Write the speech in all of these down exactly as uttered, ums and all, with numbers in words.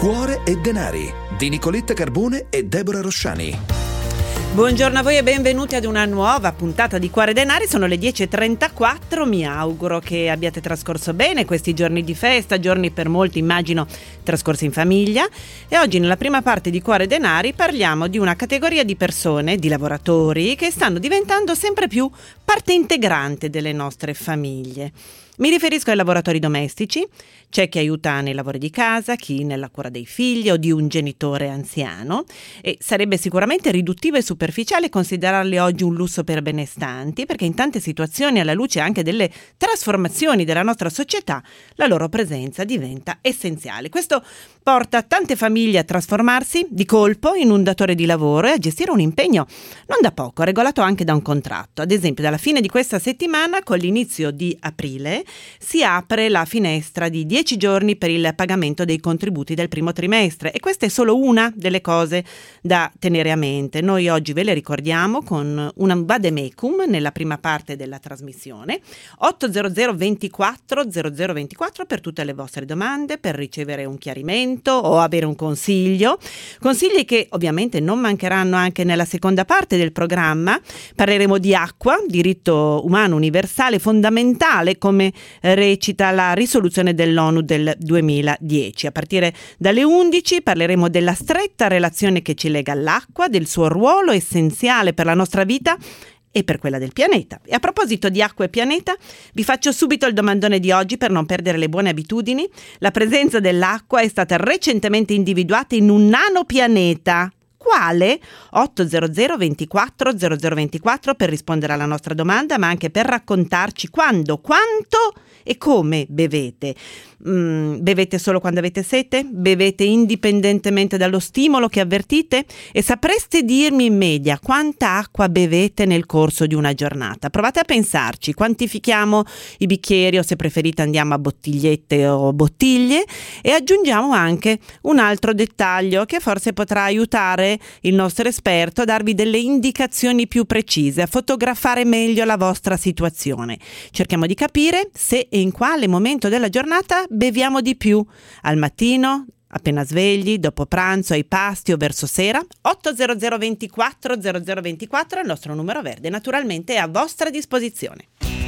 Cuore e denari di Nicoletta Carbone e Deborah Rosciani. Buongiorno a voi e benvenuti ad una nuova puntata di Cuore e Denari. Sono le dieci e trentaquattro, mi auguro che abbiate trascorso bene questi giorni di festa, giorni per molti immagino trascorsi in famiglia, e oggi nella prima parte di Cuore e Denari parliamo di una categoria di persone, di lavoratori, che stanno diventando sempre più parte integrante delle nostre famiglie. Mi riferisco ai lavoratori domestici. C'è chi aiuta nei lavori di casa, chi nella cura dei figli o di un genitore anziano, e sarebbe sicuramente riduttivo e superficiale considerarli oggi un lusso per benestanti, perché in tante situazioni, alla luce anche delle trasformazioni della nostra società, la loro presenza diventa essenziale. Questo porta tante famiglie a trasformarsi di colpo in un datore di lavoro e a gestire un impegno non da poco, regolato anche da un contratto. Ad esempio, dalla fine di questa settimana, con l'inizio di aprile, si apre la finestra di dieci giorni per il pagamento dei contributi del primo trimestre, e questa è solo una delle cose da tenere a mente. Noi oggi ve le ricordiamo con un vademecum nella prima parte della trasmissione. Ottocento ventiquattro zero zero ventiquattro per tutte le vostre domande, per ricevere un chiarimento o avere un consiglio, consigli che ovviamente non mancheranno anche nella seconda parte del programma. Parleremo di acqua, diritto umano universale fondamentale, come recita la risoluzione dell'ONU del duemiladieci. A partire dalle undici parleremo della stretta relazione che ci lega all'acqua, del suo ruolo essenziale per la nostra vita e per quella del pianeta. E a proposito di acqua e pianeta, vi faccio subito il domandone di oggi per non perdere le buone abitudini. La presenza dell'acqua è stata recentemente individuata in un nanopianeta. Quale? ottocento ventiquattro zero zero ventiquattro per rispondere alla nostra domanda, ma anche per raccontarci quando, quanto e come bevete. Mm, bevete solo quando avete sete? Bevete indipendentemente dallo stimolo che avvertite? E sapreste dirmi in media quanta acqua bevete nel corso di una giornata? Provate a pensarci, quantifichiamo i bicchieri, o se preferite andiamo a bottigliette o bottiglie, e aggiungiamo anche un altro dettaglio che forse potrà aiutare il nostro esperto a darvi delle indicazioni più precise, a fotografare meglio la vostra situazione. Cerchiamo di capire se e in quale momento della giornata beviamo di più: al mattino, appena svegli, dopo pranzo, ai pasti o verso sera. Ottocento ventiquattro zero zero ventiquattro è il nostro numero verde, naturalmente è a vostra disposizione.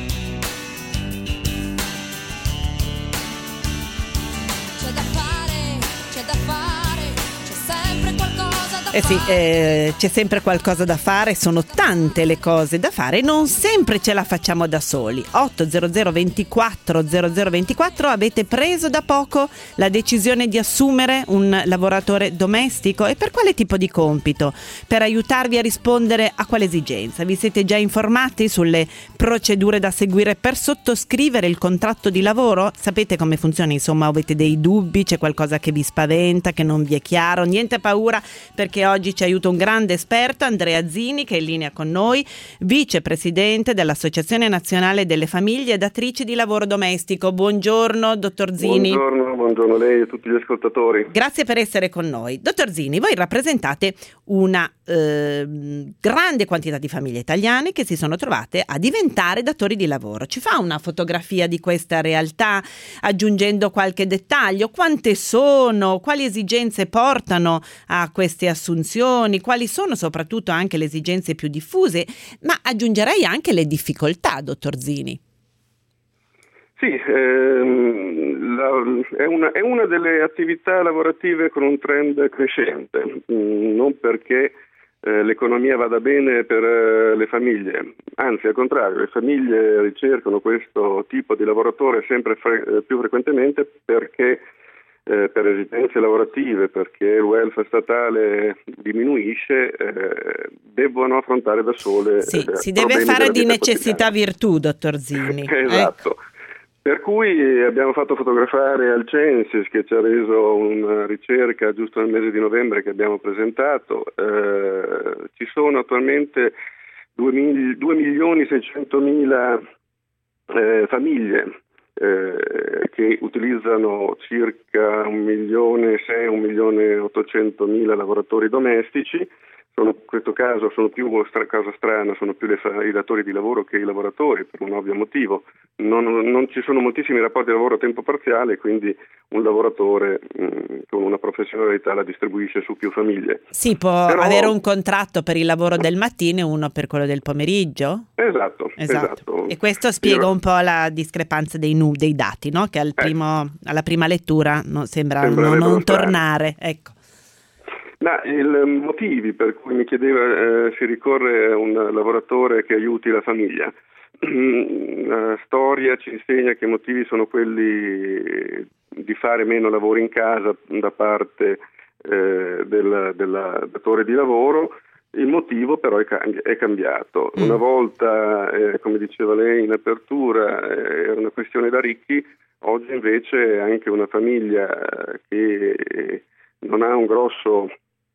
C'è da fare, c'è da fare, c'è sempre qualcosa da Eh sì, fare. eh, c'è sempre qualcosa da fare, sono tante le cose da fare, non sempre ce la facciamo da soli. ottocento ventiquattro zero zero ventiquattro, avete preso da poco la decisione di assumere un lavoratore domestico? E per quale tipo di compito? Per aiutarvi a rispondere a quale esigenza? Vi siete già informati sulle procedure da seguire per sottoscrivere il contratto di lavoro? Sapete come funziona, insomma? Avete dei dubbi? C'è qualcosa che vi spaventa, che non vi è chiaro? Niente paura, perché oggi ci aiuta un grande esperto, Andrea Zini, che è in linea con noi, vicepresidente dell'Associazione Nazionale delle Famiglie Datrici di Lavoro Domestico. Buongiorno, dottor Zini. Buongiorno, buongiorno a lei e a tutti gli ascoltatori. Grazie per essere con noi. Dottor Zini, voi rappresentate una eh, grande quantità di famiglie italiane che si sono trovate a diventare datori di lavoro. Ci fa una fotografia di questa realtà, aggiungendo qualche dettaglio? Quante sono? Quali esigenze portano a queste assunzioni? Quali sono soprattutto anche le esigenze più diffuse? Ma aggiungerei anche le difficoltà, dottor Zini. Sì, ehm, la, è, una, è una delle attività lavorative con un trend crescente, mm, non perché eh, l'economia vada bene per eh, le famiglie, anzi al contrario, le famiglie ricercano questo tipo di lavoratore sempre fre- più frequentemente perché Eh, per esigenze lavorative, perché il welfare statale diminuisce, eh, debbono affrontare da sole. Sì, eh, si deve fare di necessità virtù, dottor Zini. Esatto. Ecco. Per cui abbiamo fatto fotografare al Censis, che ci ha reso una ricerca giusto nel mese di novembre che abbiamo presentato. Eh, ci sono attualmente due milioni seicentomila eh, famiglie Eh, che utilizzano circa un milione sei, un milione ottocentomila lavoratori domestici. sono, in questo caso sono più stra- cosa strana, sono più le, i datori di lavoro che i lavoratori, per un ovvio motivo. Non, non ci sono moltissimi rapporti di lavoro a tempo parziale, quindi un lavoratore mh, con una professionalità la distribuisce su più famiglie. Sì, può Però, avere un contratto per il lavoro del mattino e uno per quello del pomeriggio? Esatto, Esatto. esatto. E questo spiega Io, un po' la discrepanza dei, nu- dei dati, no? Che al primo, eh. alla prima lettura no, sembra non, non tornare. Ecco. No, i motivi per cui mi chiedeva eh, si ricorre a un lavoratore che aiuti la famiglia. La storia ci insegna che i motivi sono quelli di fare meno lavoro in casa da parte eh, del, del datore di lavoro. Il motivo però è, cambi- è cambiato. Mm. Una volta, eh, come diceva lei in apertura, eh, era una questione da ricchi, oggi invece anche una famiglia che non ha un grosso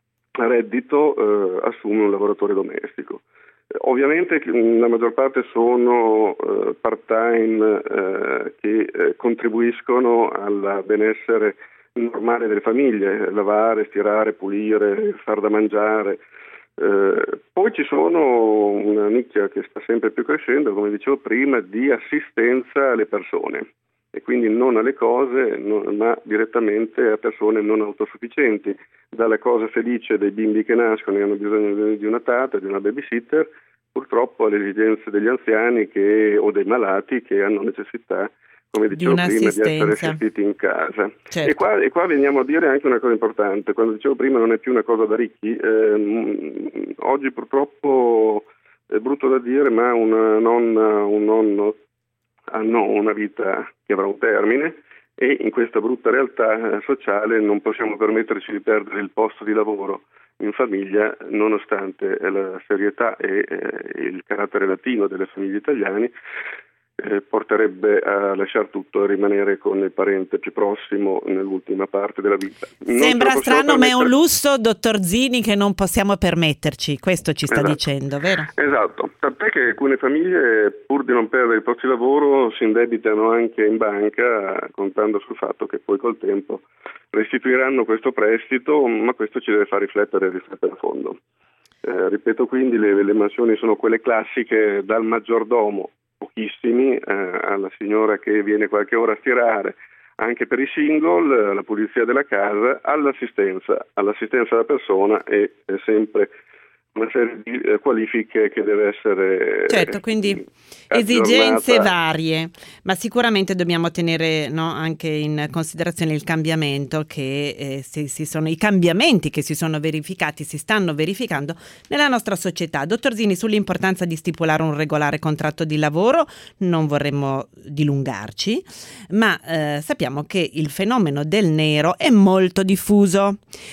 reddito eh, assume un lavoratore domestico. Eh, ovviamente la maggior parte sono eh, part-time eh, che eh, contribuiscono al benessere normale delle famiglie, lavare, stirare, pulire, far da mangiare. Eh, poi ci sono una nicchia che sta sempre più crescendo, come dicevo prima, di assistenza alle persone. E quindi non alle cose, non, ma direttamente a persone non autosufficienti, dalla cosa felice dei bimbi che nascono e hanno bisogno di una tata, di una babysitter, purtroppo alle esigenze degli anziani che, o dei malati che hanno necessità, come dicevo di prima, di essere assistiti in casa. Certo. E, qua, e qua veniamo a dire anche una cosa importante, quando dicevo prima non è più una cosa da ricchi, ehm, oggi purtroppo è brutto da dire, ma una nonna, un nonno hanno una vita che avrà un termine e in questa brutta realtà sociale non possiamo permetterci di perdere il posto di lavoro in famiglia, nonostante la serietà e eh, il carattere latino delle famiglie italiane eh, porterebbe a lasciar tutto e rimanere con il parente più prossimo nell'ultima parte della vita. Non Sembra strano, ma è un permettere... lusso, dottor Zini, che non possiamo permetterci, questo ci sta esatto. dicendo, vero? Esatto, tant'è che alcune famiglie, pur di non perdere i posti di lavoro, si indebitano anche in banca, contando sul fatto che poi col tempo restituiranno questo prestito, ma questo ci deve far riflettere e riflettere a fondo. Eh, ripeto quindi, le, le mansioni sono quelle classiche, dal maggiordomo, pochissimi, eh, alla signora che viene qualche ora a stirare, anche per i single, la pulizia della casa, all'assistenza, all'assistenza alla persona e è sempre una serie di eh, qualifiche che deve essere certo, quindi aggiornata. Esigenze varie, ma sicuramente dobbiamo tenere no, anche in considerazione il cambiamento che eh, si, si sono i cambiamenti che si sono verificati, si stanno verificando nella nostra società. Dottor Zini, sull'importanza di stipulare un regolare contratto di lavoro non vorremmo dilungarci, ma eh, sappiamo che il fenomeno del nero è molto diffuso.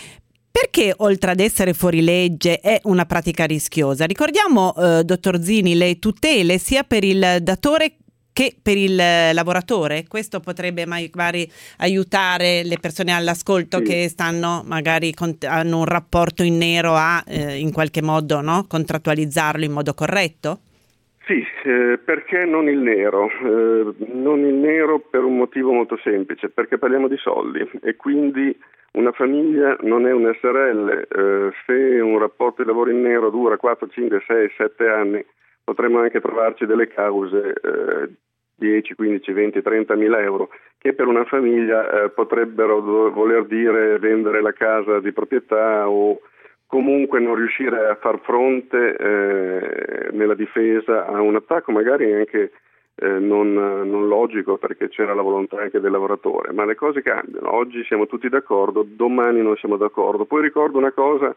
Perché oltre ad essere fuori legge è una pratica rischiosa? Ricordiamo, eh, dottor Zini, le tutele sia per il datore che per il lavoratore. Questo potrebbe magari aiutare le persone all'ascolto sì. che stanno magari con, hanno un rapporto in nero a eh, in qualche modo no? contrattualizzarlo in modo corretto? Sì, eh, perché non il nero? Eh, non il nero per un motivo molto semplice, perché parliamo di soldi e quindi una famiglia non è un S R L, eh, se un rapporto di lavoro in nero dura quattro, cinque, sei, sette anni potremmo anche trovarci delle cause eh, dieci, quindici, venti, trenta mila euro che per una famiglia eh, potrebbero do- voler dire vendere la casa di proprietà o comunque non riuscire a far fronte eh, nella difesa a un attacco magari anche Eh, non, non logico perché c'era la volontà anche del lavoratore, ma le cose cambiano, oggi siamo tutti d'accordo, domani non siamo d'accordo. Poi ricordo una cosa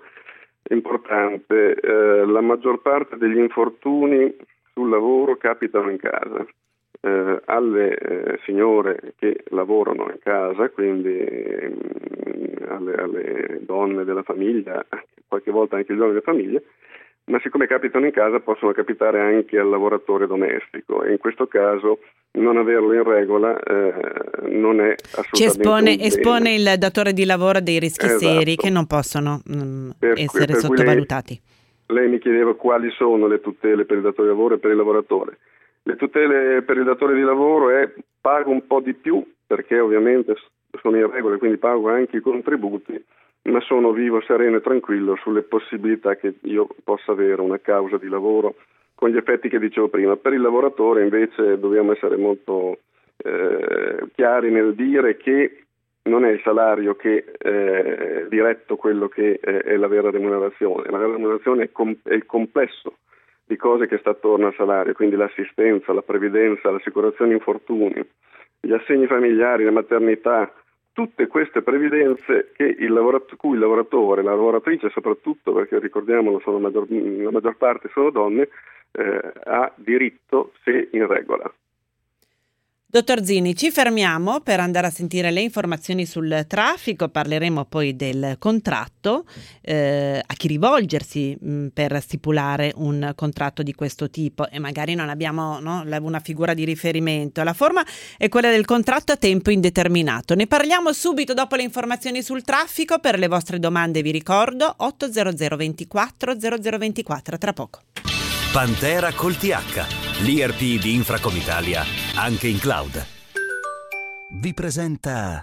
importante, eh, la maggior parte degli infortuni sul lavoro capitano in casa, eh, alle eh, signore che lavorano in casa, quindi eh, alle, alle donne della famiglia, qualche volta anche gli uomini della famiglia, ma siccome capitano in casa possono capitare anche al lavoratore domestico e in questo caso non averlo in regola eh, non è assolutamente ci espone, un espone il datore di lavoro a dei rischi esatto. seri che non possono mh, per, essere per sottovalutati. Lei, lei mi chiedeva quali sono le tutele per il datore di lavoro e per il lavoratore. Le tutele per il datore di lavoro è pago un po' di più perché ovviamente sono in regola, quindi pago anche i contributi, ma sono vivo, sereno e tranquillo sulle possibilità che io possa avere una causa di lavoro con gli effetti che dicevo prima. Per il lavoratore invece dobbiamo essere molto eh, chiari nel dire che non è il salario che è diretto quello che è, è la vera remunerazione. La vera remunerazione è, com- è il complesso di cose che sta attorno al salario, quindi l'assistenza, la previdenza, l'assicurazione infortuni, gli assegni familiari, la maternità, tutte queste previdenze che il lavorat- cui il lavoratore, la lavoratrice soprattutto, perché ricordiamolo, sono maggior, la maggior parte sono donne, eh, ha diritto se in regola. Dottor Zini, ci fermiamo per andare a sentire le informazioni sul traffico, parleremo poi del contratto, eh, a chi rivolgersi mh, per stipulare un contratto di questo tipo, e magari non abbiamo no, una figura di riferimento. La forma è quella del contratto a tempo indeterminato. Ne parliamo subito dopo le informazioni sul traffico. Per le vostre domande vi ricordo otto zero zero ventiquattro zero zero ventiquattro, tra poco. Pantera col T H, l'I R P di Infracom Italia, anche in cloud. Vi presenta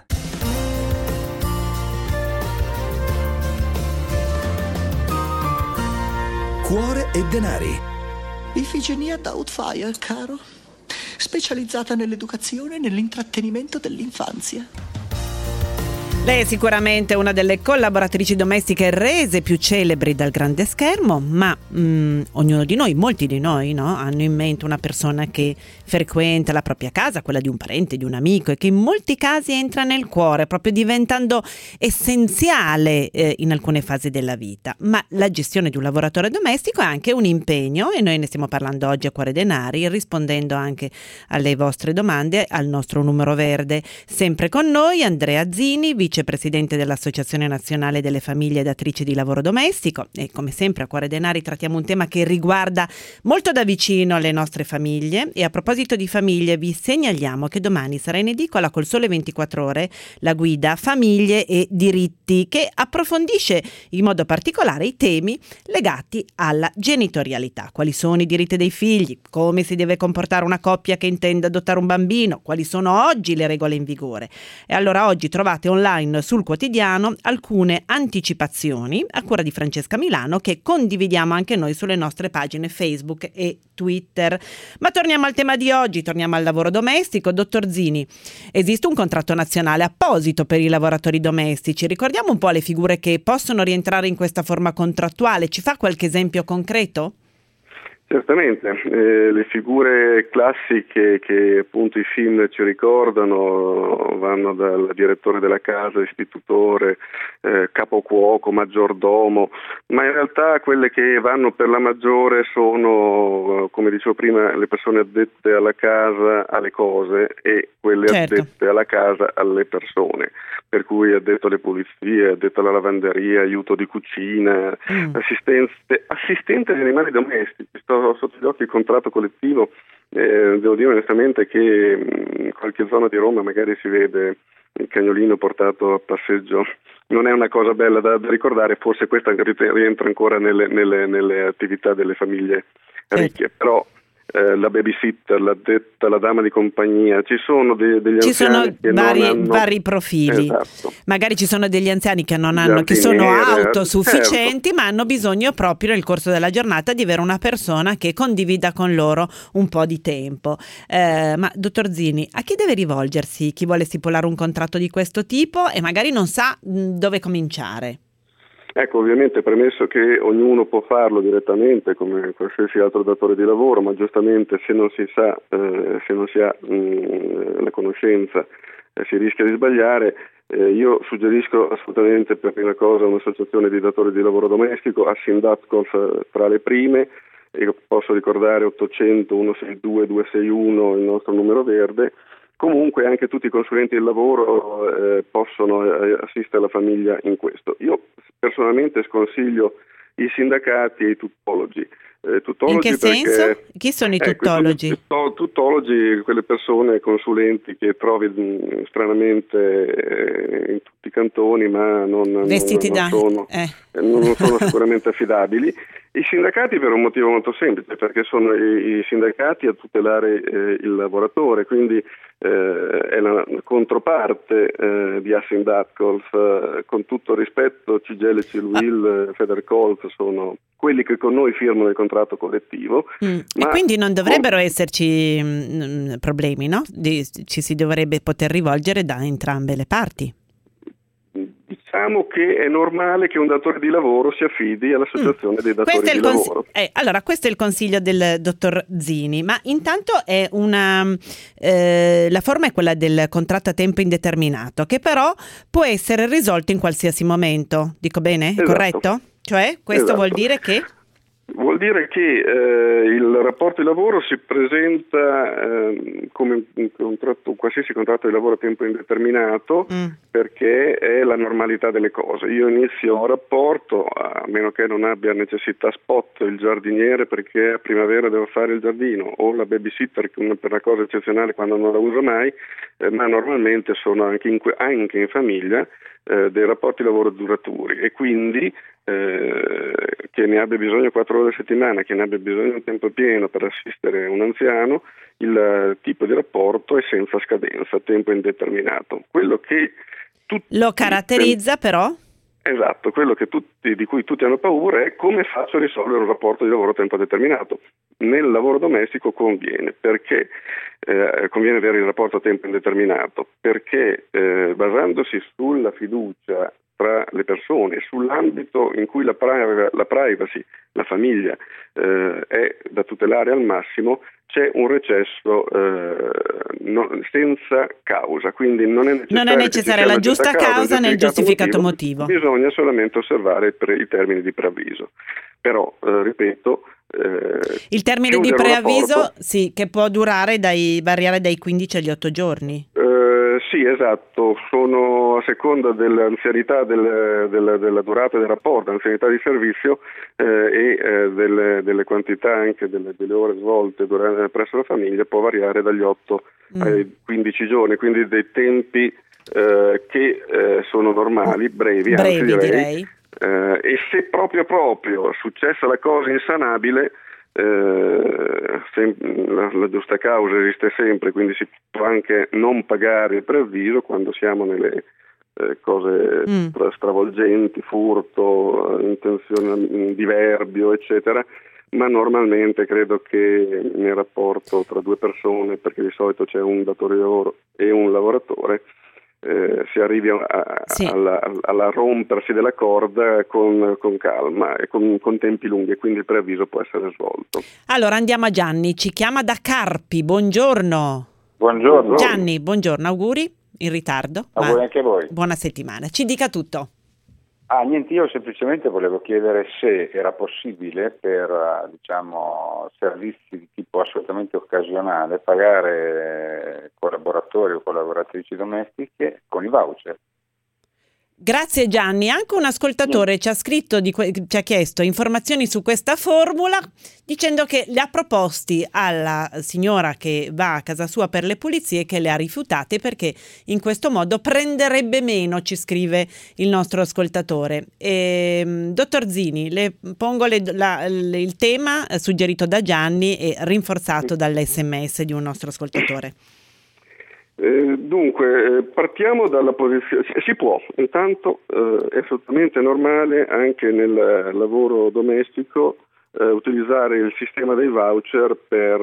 Cuore e denari. Ifigenia Doubtfire, caro. Specializzata nell'educazione e nell'intrattenimento dell'infanzia. Lei è sicuramente una delle collaboratrici domestiche rese più celebri dal grande schermo, ma mh, ognuno di noi, molti di noi, no, hanno in mente una persona che frequenta la propria casa, quella di un parente, di un amico, e che in molti casi entra nel cuore, proprio diventando essenziale eh, in alcune fasi della vita. Ma la gestione di un lavoratore domestico è anche un impegno, e noi ne stiamo parlando oggi a Cuore Denari, rispondendo anche alle vostre domande al nostro numero verde. Sempre con noi Andrea Zini, vicepresidente dell'Associazione Nazionale delle Famiglie Datrici di Lavoro Domestico, e come sempre a Cuore Denari trattiamo un tema che riguarda molto da vicino le nostre famiglie. E a proposito di famiglie vi segnaliamo che domani sarà in edicola col Sole ventiquattro Ore la guida Famiglie e Diritti, che approfondisce in modo particolare i temi legati alla genitorialità. Quali sono i diritti dei figli, come si deve comportare una coppia che intende adottare un bambino, quali sono oggi le regole in vigore. E allora oggi trovate online sul quotidiano alcune anticipazioni a cura di Francesca Milano, che condividiamo anche noi sulle nostre pagine Facebook e Twitter. Ma torniamo al tema di oggi, torniamo al lavoro domestico. Dottor Zini, esiste un contratto nazionale apposito per i lavoratori domestici. Ricordiamo un po' le figure che possono rientrare in questa forma contrattuale. Ci fa qualche esempio concreto? Certamente, eh, le figure classiche che appunto i film ci ricordano vanno dal direttore della casa, istitutore, eh, capocuoco, maggiordomo, ma in realtà quelle che vanno per la maggiore sono, come dicevo prima, le persone addette alla casa, alle cose, e quelle certo. addette alla casa, alle persone, per cui addetto alle pulizie, addetto alla lavanderia, aiuto di cucina, mm. assistenze, assistente agli animali domestici. Sto sotto gli occhi il contratto collettivo, eh, devo dire onestamente che in qualche zona di Roma magari si vede il cagnolino portato a passeggio. Non è una cosa bella da, da ricordare, forse questa rientra ancora nelle, nelle, nelle attività delle famiglie ricche, eh. però eh, la babysitter, l'addetta, la dama di compagnia, ci sono de, degli ci anziani sono che vari, non hanno... vari profili, esatto. Magari ci sono degli anziani che non hanno, che sono autosufficienti, certo. ma hanno bisogno proprio nel corso della giornata di avere una persona che condivida con loro un po' di tempo. Eh, ma dottor Zini, a chi deve rivolgersi chi vuole stipulare un contratto di questo tipo e magari non sa mh, dove cominciare? Ecco, ovviamente premesso che ognuno può farlo direttamente come qualsiasi altro datore di lavoro, ma giustamente se non si sa, eh, se non si ha mh, la conoscenza, eh, si rischia di sbagliare. Eh, io suggerisco assolutamente per prima cosa un'associazione di datori di lavoro domestico, Assindatcol tra le prime, e posso ricordare ottocento centosessantadue duecentosessantuno il nostro numero verde. Comunque anche tutti i consulenti del lavoro eh, possono eh, assistere la famiglia in questo. Io personalmente sconsiglio i sindacati e i tutologi. Eh, tuttologi In che perché, senso? Chi sono i eh, tuttologi? Questi, tuttologi, quelle persone consulenti che trovi mh, stranamente eh, in tutti i cantoni, ma non, Vestiti non, non da... sono, eh. non sono sicuramente affidabili. I sindacati per un motivo molto semplice, perché sono i, i sindacati a tutelare eh, il lavoratore, quindi eh, è la controparte eh, di Assindaccolf, eh, con tutto il rispetto, C G I L, C L U I L, ah. Federcolf sono quelli che con noi firmano il contratto collettivo. Mm. Ma e quindi non dovrebbero con... esserci mh, problemi, no? Di, ci si dovrebbe poter rivolgere da entrambe le parti. Diciamo che è normale che un datore di lavoro si affidi all'associazione mm. dei datori questo è di il consi- lavoro. Eh, allora, questo è il consiglio del dottor Zini, ma intanto è una eh, la forma è quella del contratto a tempo indeterminato, che però può essere risolto in qualsiasi momento. Dico bene? Esatto. Corretto? Cioè, questo esatto. vuol dire che? Vuol dire che eh, il rapporto di lavoro si presenta eh, come un contratto, qualsiasi contratto di lavoro a tempo indeterminato, mm. perché è la normalità delle cose. Io inizio un rapporto, a meno che non abbia necessità spot, il giardiniere perché a primavera devo fare il giardino, o la babysitter per una cosa eccezionale quando non la uso mai, eh, ma normalmente sono anche in, anche in famiglia eh, dei rapporti di lavoro duraturi, e quindi Eh, che ne abbia bisogno quattro ore a settimana, che ne abbia bisogno di tempo pieno per assistere un anziano, il uh, tipo di rapporto è senza scadenza, a tempo indeterminato. Quello che tutti lo caratterizza ten- però? Esatto, quello che tutti, di cui tutti hanno paura è come faccio a risolvere un rapporto di lavoro a tempo determinato. Nel lavoro domestico conviene, perché eh, conviene avere il rapporto a tempo indeterminato, perché eh, basandosi sulla fiducia tra le persone, sull'ambito in cui la, pri- la privacy, la famiglia eh, è da tutelare al massimo, c'è un recesso eh, no, senza causa, quindi non è necessaria, non è necessaria la giusta causa, causa nel giustificato motivo. motivo, bisogna solamente osservare pre- i termini di preavviso. Però, eh, ripeto, eh, il termine di preavviso rapporto, sì, che può durare dai variare dai quindici agli otto giorni. Eh, sì, esatto, sono a seconda dell'anzianità del, del, della durata del rapporto, anzianità di servizio eh, e eh, delle, delle quantità anche delle, delle ore svolte durante, presso la famiglia, può variare dagli otto mm. ai quindici giorni, quindi dei tempi eh, che eh, sono normali, brevi, brevi anzi direi. direi. Eh, e se proprio proprio successa la cosa insanabile, eh, sem- la, la giusta causa esiste sempre, quindi si può anche non pagare il preavviso quando siamo nelle eh, cose mm. stravolgenti, furto, intenzione, diverbio, eccetera, ma normalmente credo che nel rapporto tra due persone, perché di solito c'è un datore di lavoro e un lavoratore, Eh, si arrivi a, a, sì. alla, alla rompersi della corda con, con calma e con, con tempi lunghi, e quindi il preavviso può essere svolto. Allora andiamo a Gianni, ci chiama da Carpi, buongiorno. Buongiorno. Gianni, buongiorno, auguri in ritardo. Auguri anche a voi. Buona settimana, ci dica tutto. Ah, niente, io semplicemente volevo chiedere se era possibile per, diciamo, servizi di tipo assolutamente occasionale pagare collaboratori o collaboratrici domestiche con i voucher. Grazie Gianni, anche un ascoltatore mm. ci ha scritto, di que- ci ha chiesto informazioni su questa formula, dicendo che le ha proposti alla signora che va a casa sua per le pulizie, che le ha rifiutate perché in questo modo prenderebbe meno, ci scrive il nostro ascoltatore. E, dottor Zini, le pongo le, la, le, il tema suggerito da Gianni e rinforzato dall'esse emme esse di un nostro ascoltatore. Eh, dunque, partiamo dalla posizione, si può, intanto eh, è assolutamente normale anche nel lavoro domestico eh, utilizzare il sistema dei voucher per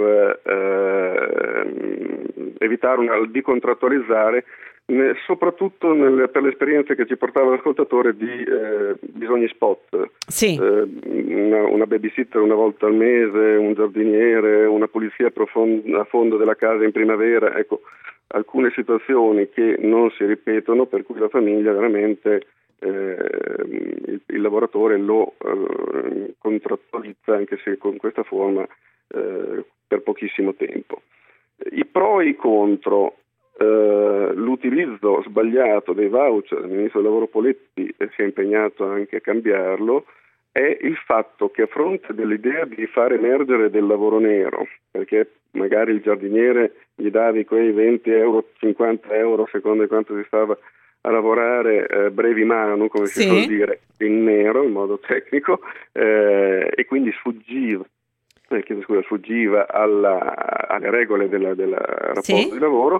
eh, evitare una, di contrattualizzare, ne, soprattutto nel, per le esperienze che ci portava l'ascoltatore di eh, bisogni spot. Sì. Eh, una, una babysitter una volta al mese, un giardiniere, una pulizia profonda, a fondo della casa in primavera, ecco, alcune situazioni che non si ripetono, per cui la famiglia veramente eh, il, il lavoratore lo eh, contrattualizza, anche se con questa forma eh, per pochissimo tempo. I pro e i contro. Uh, l'utilizzo sbagliato dei voucher, il ministro del lavoro Poletti si è impegnato anche a cambiarlo, è il fatto che a fronte dell'idea di far emergere del lavoro nero, perché magari il giardiniere gli davi quei venti euro, cinquanta euro a seconda di quanto si stava a lavorare eh, brevi mano, come sì. si suol dire, in nero, in modo tecnico, eh, e quindi sfuggiva, eh, chiedo scusa, sfuggiva alla, alle regole del rapporto sì. di lavoro.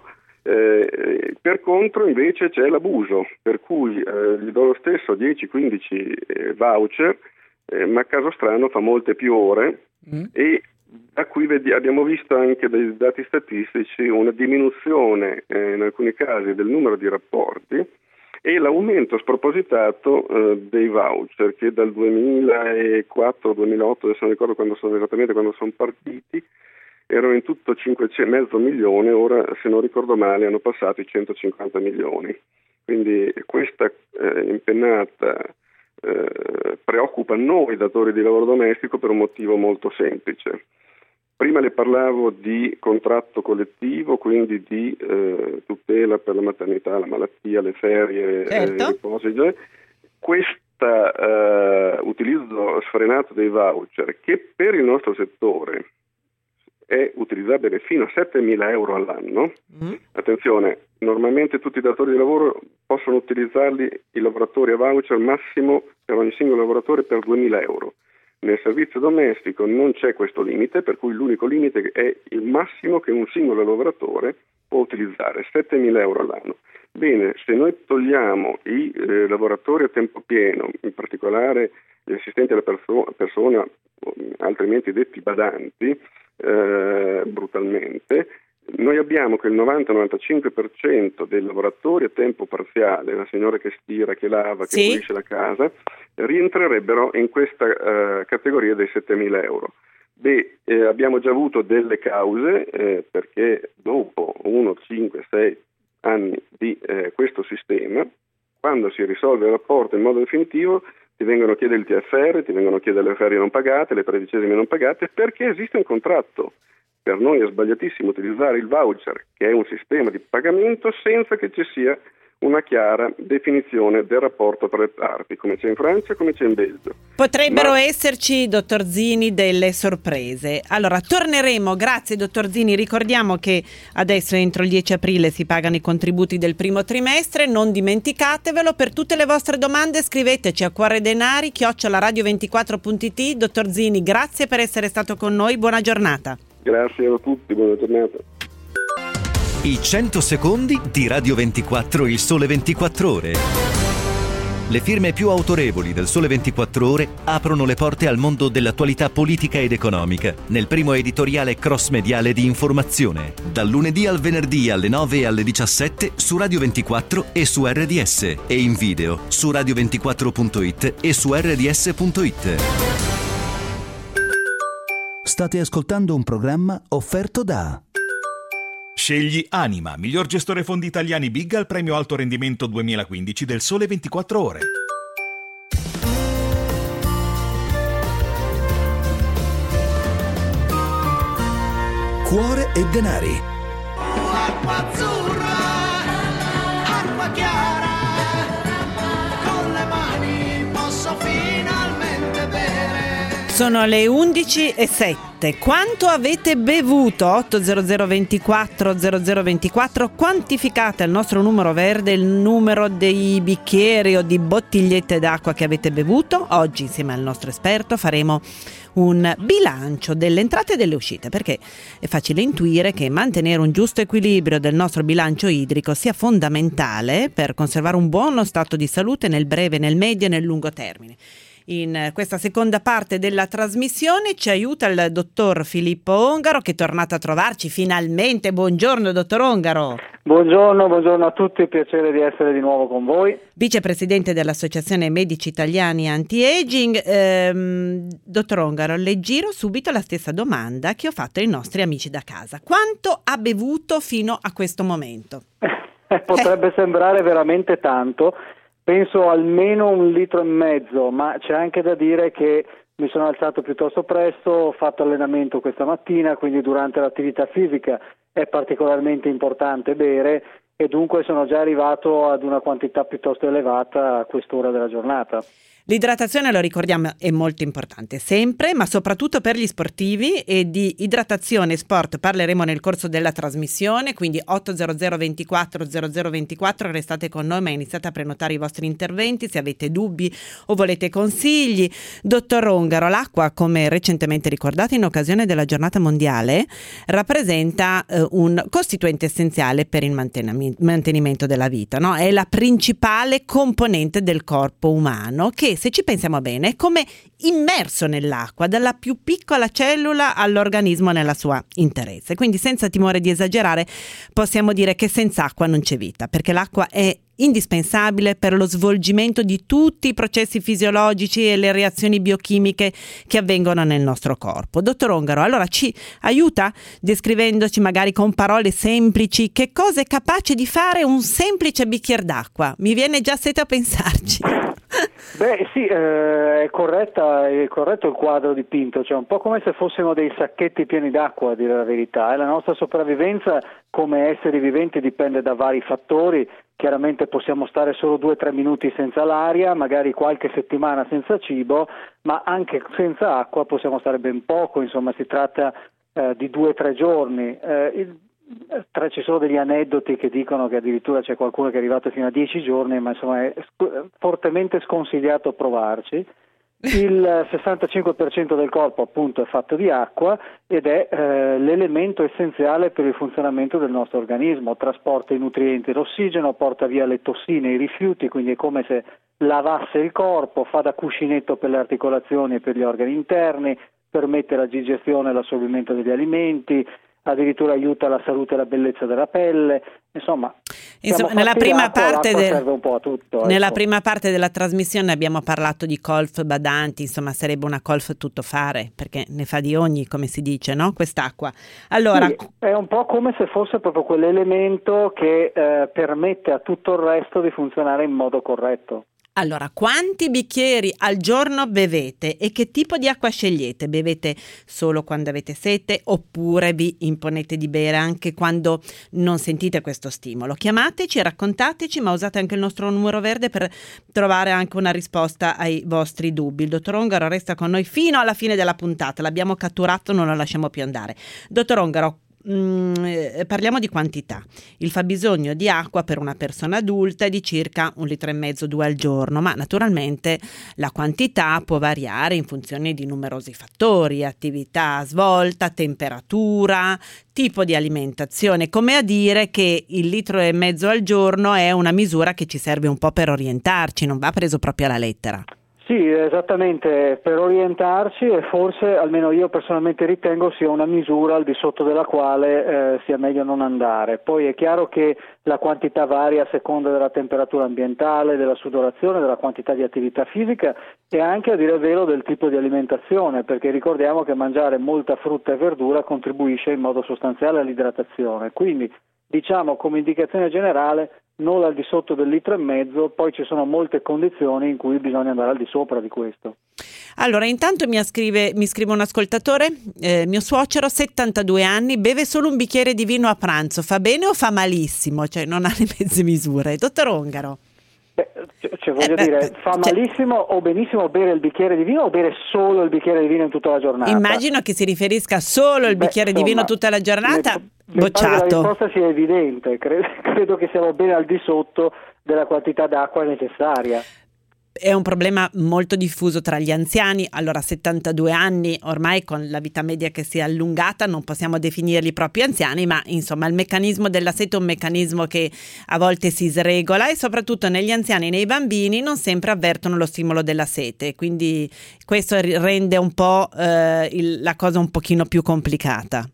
Eh, per contro invece c'è l'abuso, per cui eh, gli do lo stesso dieci quindici eh, voucher, eh, ma a caso strano fa molte più ore mm. e da cui vedi, abbiamo visto anche dai dati statistici una diminuzione eh, in alcuni casi del numero di rapporti e l'aumento spropositato eh, dei voucher che dal duemilaquattro duemilaotto, adesso non ricordo quando sono esattamente quando sono partiti, erano in tutto cinquecento, mezzo milione, ora se non ricordo male hanno passato i centocinquanta milioni. Quindi questa eh, impennata eh, preoccupa noi datori di lavoro domestico per un motivo molto semplice. Prima le parlavo di contratto collettivo, quindi di eh, tutela per la maternità, la malattia, le ferie, certo. eh, i riposi. Questo eh, utilizzo sfrenato dei voucher, che per il nostro settore è utilizzabile fino a settemila euro all'anno. Mm. Attenzione, normalmente tutti i datori di lavoro possono utilizzarli, i lavoratori a voucher, massimo per ogni singolo lavoratore per duemila euro. Nel servizio domestico non c'è questo limite, per cui l'unico limite è il massimo che un singolo lavoratore può utilizzare, settemila euro all'anno. Bene, se noi togliamo i eh, lavoratori a tempo pieno, in particolare gli assistenti alla perso- persona, altrimenti detti badanti, eh, brutalmente, noi abbiamo che il novanta novantacinque per cento dei lavoratori a tempo parziale, la signora che stira, che lava, che sì. pulisce la casa, rientrerebbero in questa uh, categoria dei settemila euro. Beh, eh, abbiamo già avuto delle cause eh, perché dopo uno, cinque, sei anni di eh, questo sistema, quando si risolve il rapporto in modo definitivo, ti vengono a chiedere il T F R, ti vengono a chiedere le ferie non pagate, le tredicesime non pagate, perché esiste un contratto. Per noi è sbagliatissimo utilizzare il voucher, che è un sistema di pagamento, senza che ci sia una chiara definizione del rapporto tra le parti, come c'è in Francia e come c'è in Belgio. Potrebbero Ma... esserci, dottor Zini, delle sorprese. Allora, torneremo, grazie dottor Zini, ricordiamo che adesso entro il dieci aprile si pagano i contributi del primo trimestre, non dimenticatevelo. Per tutte le vostre domande scriveteci a cuoredenari chiocciola radio ventiquattro punto it. Dottor Zini, grazie per essere stato con noi, buona giornata. Grazie a tutti, buona giornata. I cento secondi di Radio ventiquattro, il Sole ventiquattro Ore. Le firme più autorevoli del Sole ventiquattro Ore aprono le porte al mondo dell'attualità politica ed economica nel primo editoriale cross-mediale di informazione, dal lunedì al venerdì alle nove e alle diciassette su Radio ventiquattro e su R D S e in video su radio ventiquattro punto it e su R D S punto it. State ascoltando un programma offerto da... Scegli Anima, miglior gestore fondi italiani Big al premio alto rendimento duemilaquindici del Sole ventiquattro Ore. Cuore e denari. Acqua azzurra, acqua chiara, con le mani posso finalmente bere. Sono le undici e sette. Quanto avete bevuto? otto zero zero ventiquattro zero zero ventiquattro. Quantificate al nostro numero verde il numero dei bicchieri o di bottigliette d'acqua che avete bevuto. Oggi, insieme al nostro esperto, faremo un bilancio delle entrate e delle uscite, perché è facile intuire che mantenere un giusto equilibrio del nostro bilancio idrico sia fondamentale per conservare un buono stato di salute nel breve, nel medio e nel lungo termine. In questa seconda parte della trasmissione ci aiuta il dottor Filippo Ongaro, che è tornato a trovarci finalmente. Buongiorno dottor Ongaro. Buongiorno, buongiorno a tutti, piacere di essere di nuovo con voi. Vicepresidente dell'Associazione Medici Italiani Anti-Aging. Ehm, dottor Ongaro, le giro subito la stessa domanda che ho fatto ai nostri amici da casa. Quanto ha bevuto fino a questo momento? Potrebbe eh. sembrare veramente tanto. Penso almeno un litro e mezzo, ma c'è anche da dire che mi sono alzato piuttosto presto, ho fatto allenamento questa mattina, quindi durante l'attività fisica è particolarmente importante bere e dunque sono già arrivato ad una quantità piuttosto elevata a quest'ora della giornata. L'idratazione, lo ricordiamo, è molto importante sempre, ma soprattutto per gli sportivi, e di idratazione e sport parleremo nel corso della trasmissione, quindi otto zero zero ventiquattro zero zero ventiquattro, restate con noi, ma iniziate a prenotare i vostri interventi se avete dubbi o volete consigli. Dottor Ongaro, l'acqua, come recentemente ricordato in occasione della giornata mondiale, rappresenta eh, un costituente essenziale per il mantenami- mantenimento della vita, no? È la principale componente del corpo umano, che se ci pensiamo bene è come immerso nell'acqua, dalla più piccola cellula all'organismo nella sua interezza. Quindi senza timore di esagerare possiamo dire che senza acqua non c'è vita, perché l'acqua è indispensabile per lo svolgimento di tutti i processi fisiologici e le reazioni biochimiche che avvengono nel nostro corpo. Dottor Ongaro, allora ci aiuta descrivendoci magari con parole semplici che cosa è capace di fare un semplice bicchiere d'acqua? Mi viene già sete a pensarci. Beh sì, eh, è corretta, è corretto il quadro dipinto, cioè un po' come se fossimo dei sacchetti pieni d'acqua, a dire la verità, e la nostra sopravvivenza come esseri viventi dipende da vari fattori. Chiaramente possiamo stare solo due o tre minuti senza l'aria, magari qualche settimana senza cibo, ma anche senza acqua possiamo stare ben poco, insomma si tratta eh, di due o tre giorni. Eh, il, tra, ci sono degli aneddoti che dicono che addirittura c'è qualcuno che è arrivato fino a dieci giorni, ma insomma è sc- fortemente sconsigliato provarci. Il sessantacinque per cento del corpo appunto è fatto di acqua ed è eh, l'elemento essenziale per il funzionamento del nostro organismo, trasporta i nutrienti e l'ossigeno, porta via le tossine e i rifiuti, quindi è come se lavasse il corpo, fa da cuscinetto per le articolazioni e per gli organi interni, permette la digestione e l'assorbimento degli alimenti, addirittura aiuta la salute e la bellezza della pelle, insomma, insomma nella prima l'acqua, parte l'acqua del, serve un po' a tutto, nella ecco. prima parte della trasmissione abbiamo parlato di colf badanti, insomma sarebbe una colf tuttofare, perché ne fa di ogni, come si dice, no? Quest'acqua. Allora sì, è un po' come se fosse proprio quell'elemento che eh, permette a tutto il resto di funzionare in modo corretto. Allora, quanti bicchieri al giorno bevete e che tipo di acqua scegliete? Bevete solo quando avete sete oppure vi imponete di bere anche quando non sentite questo stimolo? Chiamateci, raccontateci, ma usate anche il nostro numero verde per trovare anche una risposta ai vostri dubbi. Il dottor Ongaro resta con noi fino alla fine della puntata, l'abbiamo catturato, non lo lasciamo più andare. Dottor Ongaro, Mm, eh, parliamo di quantità. Il fabbisogno di acqua per una persona adulta è di circa un litro e mezzo, due al giorno, ma naturalmente la quantità può variare in funzione di numerosi fattori: attività svolta, temperatura, tipo di alimentazione, come a dire che il litro e mezzo al giorno è una misura che ci serve un po' per orientarci, non va preso proprio alla lettera. Sì, esattamente, per orientarci, e forse, almeno io personalmente ritengo, sia una misura al di sotto della quale eh, sia meglio non andare. Poi è chiaro che la quantità varia a seconda della temperatura ambientale, della sudorazione, della quantità di attività fisica e anche, a dire il vero, del tipo di alimentazione, perché ricordiamo che mangiare molta frutta e verdura contribuisce in modo sostanziale all'idratazione. Quindi, diciamo come indicazione generale, non al di sotto del litro e mezzo, poi ci sono molte condizioni in cui bisogna andare al di sopra di questo. Allora, intanto mi scrive, mi scrive un ascoltatore, eh, mio suocero, settantadue anni, beve solo un bicchiere di vino a pranzo, fa bene o fa malissimo? Cioè non ha le mezze misure. Dottor Ongaro. Beh, cioè voglio eh, dire, beh, fa cioè, malissimo o benissimo bere il bicchiere di vino o bere solo il bicchiere di vino in tutta la giornata? Immagino che si riferisca solo al Beh, bicchiere insomma, di vino tutta la giornata, mi, mi pare che la bocciato. risposta sia evidente, credo, credo che siamo ben al di sotto della quantità d'acqua necessaria. È un problema molto diffuso tra gli anziani. Allora, settantadue anni, ormai con la vita media che si è allungata, non possiamo definirli proprio anziani, ma insomma il meccanismo della sete è un meccanismo che a volte si sregola e soprattutto negli anziani e nei bambini non sempre avvertono lo stimolo della sete, quindi questo rende un po' eh, il, la cosa un pochino più complicata.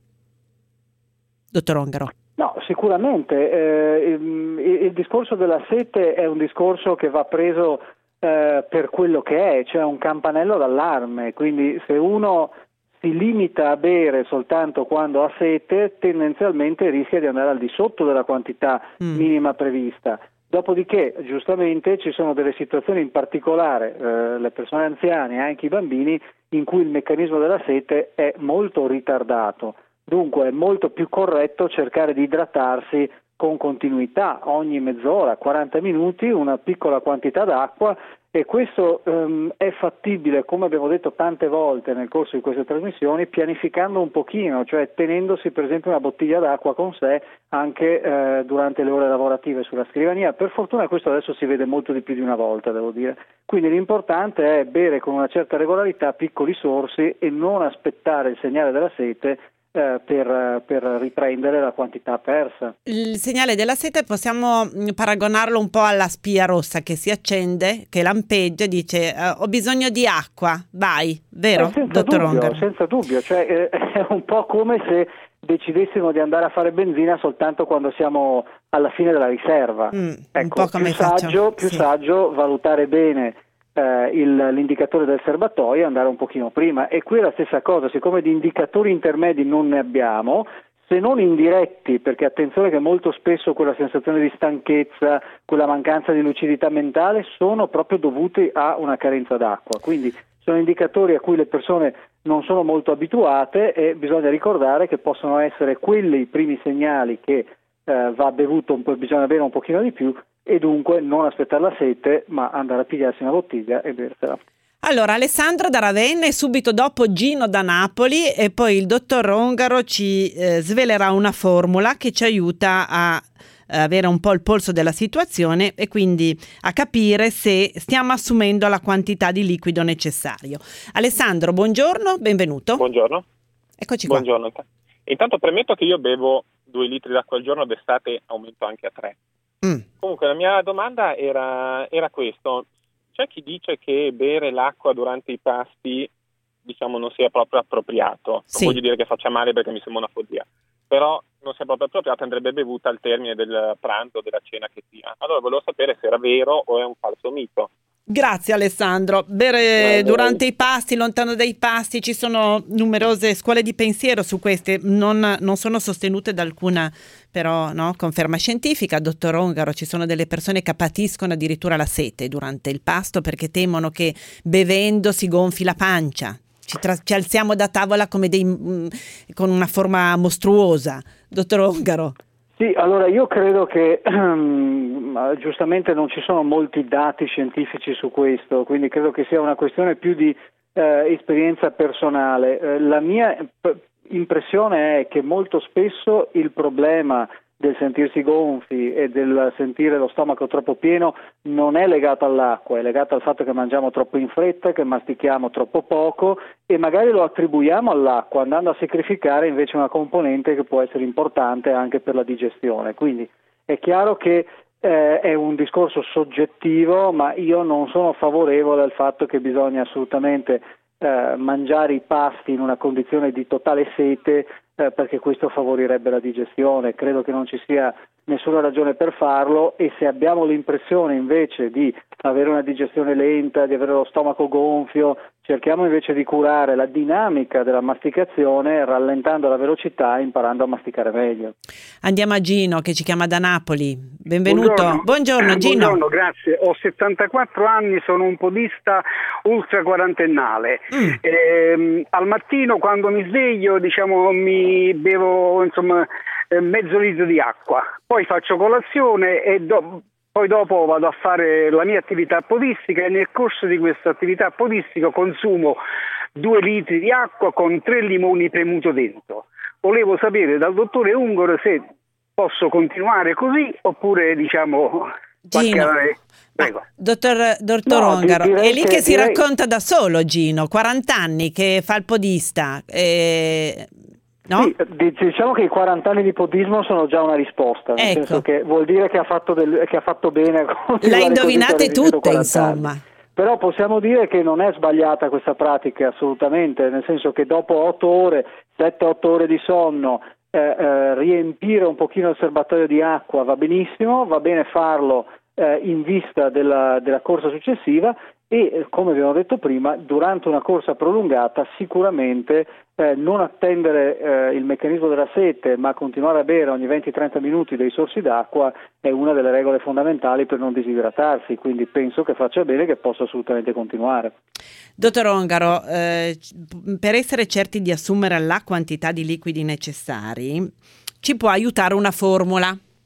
Dottor Ongaro. No, sicuramente. Eh, il, il discorso della sete è un discorso che va preso Eh, per quello che è, cioè un campanello d'allarme, quindi se uno si limita a bere soltanto quando ha sete, tendenzialmente rischia di andare al di sotto della quantità mm. minima prevista. Dopodiché, giustamente, ci sono delle situazioni, in particolare eh, le persone anziane e anche i bambini, in cui il meccanismo della sete è molto ritardato. Dunque è molto più corretto cercare di idratarsi con continuità ogni mezz'ora, quaranta minuti, una piccola quantità d'acqua, e questo um, è fattibile, come abbiamo detto tante volte nel corso di queste trasmissioni, pianificando un pochino, cioè tenendosi per esempio una bottiglia d'acqua con sé anche eh, durante le ore lavorative sulla scrivania. Per fortuna questo adesso si vede molto di più di una volta, devo dire. Quindi l'importante è bere con una certa regolarità piccoli sorsi e non aspettare il segnale della sete Eh, per, per riprendere la quantità persa. Il segnale della sete possiamo mh, paragonarlo un po' alla spia rossa che si accende, che lampeggia e dice eh, ho bisogno di acqua, vai, vero, eh, senza dottor dubbio, Ongaro? senza dubbio, cioè eh, è un po' come se decidessimo di andare a fare benzina soltanto quando siamo alla fine della riserva. Mm, ecco, un po' come più saggio, faccio, più sì. saggio valutare bene Eh, il, l'indicatore del serbatoio e andare un pochino prima. E qui è la stessa cosa, siccome di indicatori intermedi non ne abbiamo, se non indiretti, perché attenzione che molto spesso quella sensazione di stanchezza, quella mancanza di lucidità mentale sono proprio dovuti a una carenza d'acqua, quindi sono indicatori a cui le persone non sono molto abituate e bisogna ricordare che possono essere quelli i primi segnali che eh, va bevuto un po', bisogna bere un pochino di più, e dunque non aspettare la sete ma andare a pigliarsi una bottiglia e bersela. Allora, Alessandro da Ravenna e subito dopo Gino da Napoli, e poi il dottor Ongaro ci eh, svelerà una formula che ci aiuta a avere un po' il polso della situazione e quindi a capire se stiamo assumendo la quantità di liquido necessario. Alessandro, buongiorno, benvenuto. Buongiorno. Eccoci qua. Buongiorno. Intanto premetto che io bevo due litri d'acqua al giorno, d'estate aumento anche a tre. Mm. Comunque la mia domanda era, era questo: c'è chi dice che bere l'acqua durante i pasti, diciamo, non sia proprio appropriato, non Sì. voglio dire che faccia male perché mi sembra una follia, però non sia proprio appropriato, andrebbe bevuta al termine del pranzo o della cena che sia. Allora volevo sapere se era vero o è un falso mito. Grazie Alessandro. Bere Eh, durante i pasti, lontano dai pasti, ci sono numerose scuole di pensiero su queste, non, non sono sostenute da alcuna però no, conferma scientifica. Dottor Ongaro, ci sono delle persone che patiscono addirittura la sete durante il pasto perché temono che bevendo si gonfi la pancia. Ci, tra- ci alziamo da tavola come dei, mh, con una forma mostruosa. Dottor Ongaro. Sì, allora io credo che ehm, giustamente non ci sono molti dati scientifici su questo, quindi credo che sia una questione più di eh, esperienza personale. Eh, la mia p- impressione è che molto spesso il problema del sentirsi gonfi e del sentire lo stomaco troppo pieno non è legato all'acqua, è legato al fatto che mangiamo troppo in fretta, che mastichiamo troppo poco e magari lo attribuiamo all'acqua, andando a sacrificare invece una componente che può essere importante anche per la digestione. Quindi è chiaro che eh, è un discorso soggettivo, ma io non sono favorevole al fatto che bisogna assolutamente eh, mangiare i pasti in una condizione di totale sete, eh, perché questo favorirebbe la digestione. Credo che non ci sia nessuna ragione per farlo, e se abbiamo l'impressione invece di avere una digestione lenta, di avere lo stomaco gonfio, cerchiamo invece di curare la dinamica della masticazione rallentando la velocità e imparando a masticare meglio. Andiamo a Gino che ci chiama da Napoli. Benvenuto. Buongiorno, Buongiorno Gino. Buongiorno, grazie. Ho settantaquattro anni, sono un podista ultra quarantennale. Mm. Ehm, al mattino quando mi sveglio, diciamo, mi bevo insomma mezzo litro di acqua, poi faccio colazione e do- poi dopo vado a fare la mia attività podistica, e nel corso di questa attività podistica consumo due litri di acqua con tre limoni premuto dentro. Volevo sapere dal dottore Ongaro se posso continuare così oppure diciamo Gino. qualche... Prego. Dottor, dottor No, Ongaro, direi è lì che- che si direi- racconta da solo Gino, quaranta anni che fa il podista. eh, No? Sì, diciamo che i quaranta anni di podismo sono già una risposta, nel Ecco. senso che vuol dire che ha fatto, del, che ha fatto bene. Le indovinate tutte, insomma. Insomma. Però possiamo dire che non è sbagliata questa pratica assolutamente, nel senso che dopo otto ore, sette otto ore di sonno, eh, eh, riempire un pochino il serbatoio di acqua va benissimo, va bene farlo eh, in vista della, della corsa successiva, e come abbiamo detto prima, durante una corsa prolungata sicuramente eh, non attendere eh, il meccanismo della sete, ma continuare a bere ogni venti trenta minuti dei sorsi d'acqua è una delle regole fondamentali per non disidratarsi, quindi penso che faccia bene, che possa assolutamente continuare. Dottor Ongaro, eh, per essere certi di assumere la quantità di liquidi necessari, ci può aiutare una formula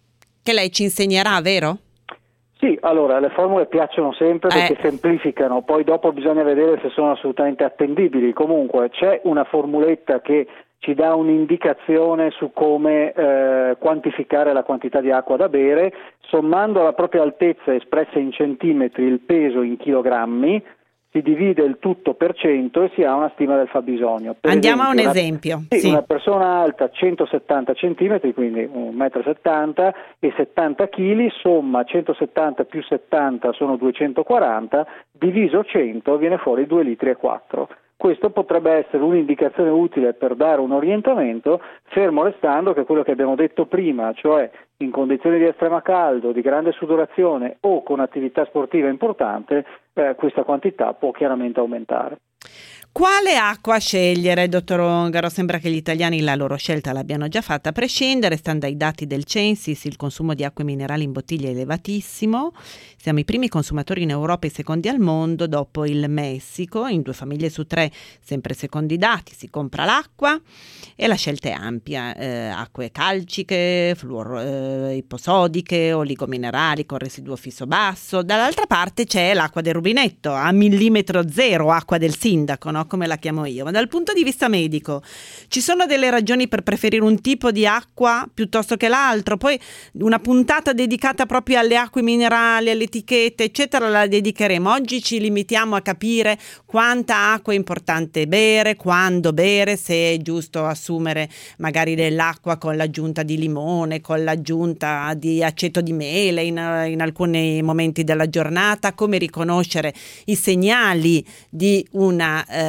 che lei ci insegnerà, vero? Sì, allora le formule piacciono sempre perché eh. semplificano, poi dopo bisogna vedere se sono assolutamente attendibili. Comunque c'è una formuletta che ci dà un'indicazione su come eh, quantificare la quantità di acqua da bere, sommando la propria altezza espressa in centimetri, il peso in chilogrammi, si divide il tutto per cento e si ha una stima del fabbisogno. Per Andiamo esempio, a un una, esempio. Sì, sì. Una persona alta centosettanta centimetri, quindi un metro e settanta e settanta chili, somma centosettanta più settanta sono duecentoquaranta, diviso cento viene fuori due litri e quattro. Questo potrebbe essere un'indicazione utile per dare un orientamento, fermo restando che quello che abbiamo detto prima, cioè in condizioni di estrema caldo, di grande sudorazione o con attività sportiva importante, eh, questa quantità può chiaramente aumentare. Quale acqua scegliere, dottor Ongaro? Sembra che gli italiani la loro scelta l'abbiano già fatta a prescindere. Stando ai dati del Censis, il consumo di acque minerali in bottiglie è elevatissimo. Siamo i primi consumatori in Europa e i secondi al mondo dopo il Messico. In due famiglie su tre, sempre secondo i dati, si compra l'acqua e la scelta è ampia. Eh, acque calciche, fluor, eh, iposodiche, oligominerali con residuo fisso basso. Dall'altra parte c'è l'acqua del rubinetto, a millimetro zero, acqua del sindaco, no? Come la chiamo io. Ma dal punto di vista medico ci sono delle ragioni per preferire un tipo di acqua piuttosto che l'altro? Poi una puntata dedicata proprio alle acque minerali, alle etichette eccetera la dedicheremo. Oggi ci limitiamo a capire quanta acqua è importante bere, quando bere, se è giusto assumere magari dell'acqua con l'aggiunta di limone, con l'aggiunta di aceto di mele in, in alcuni momenti della giornata, come riconoscere i segnali di una eh,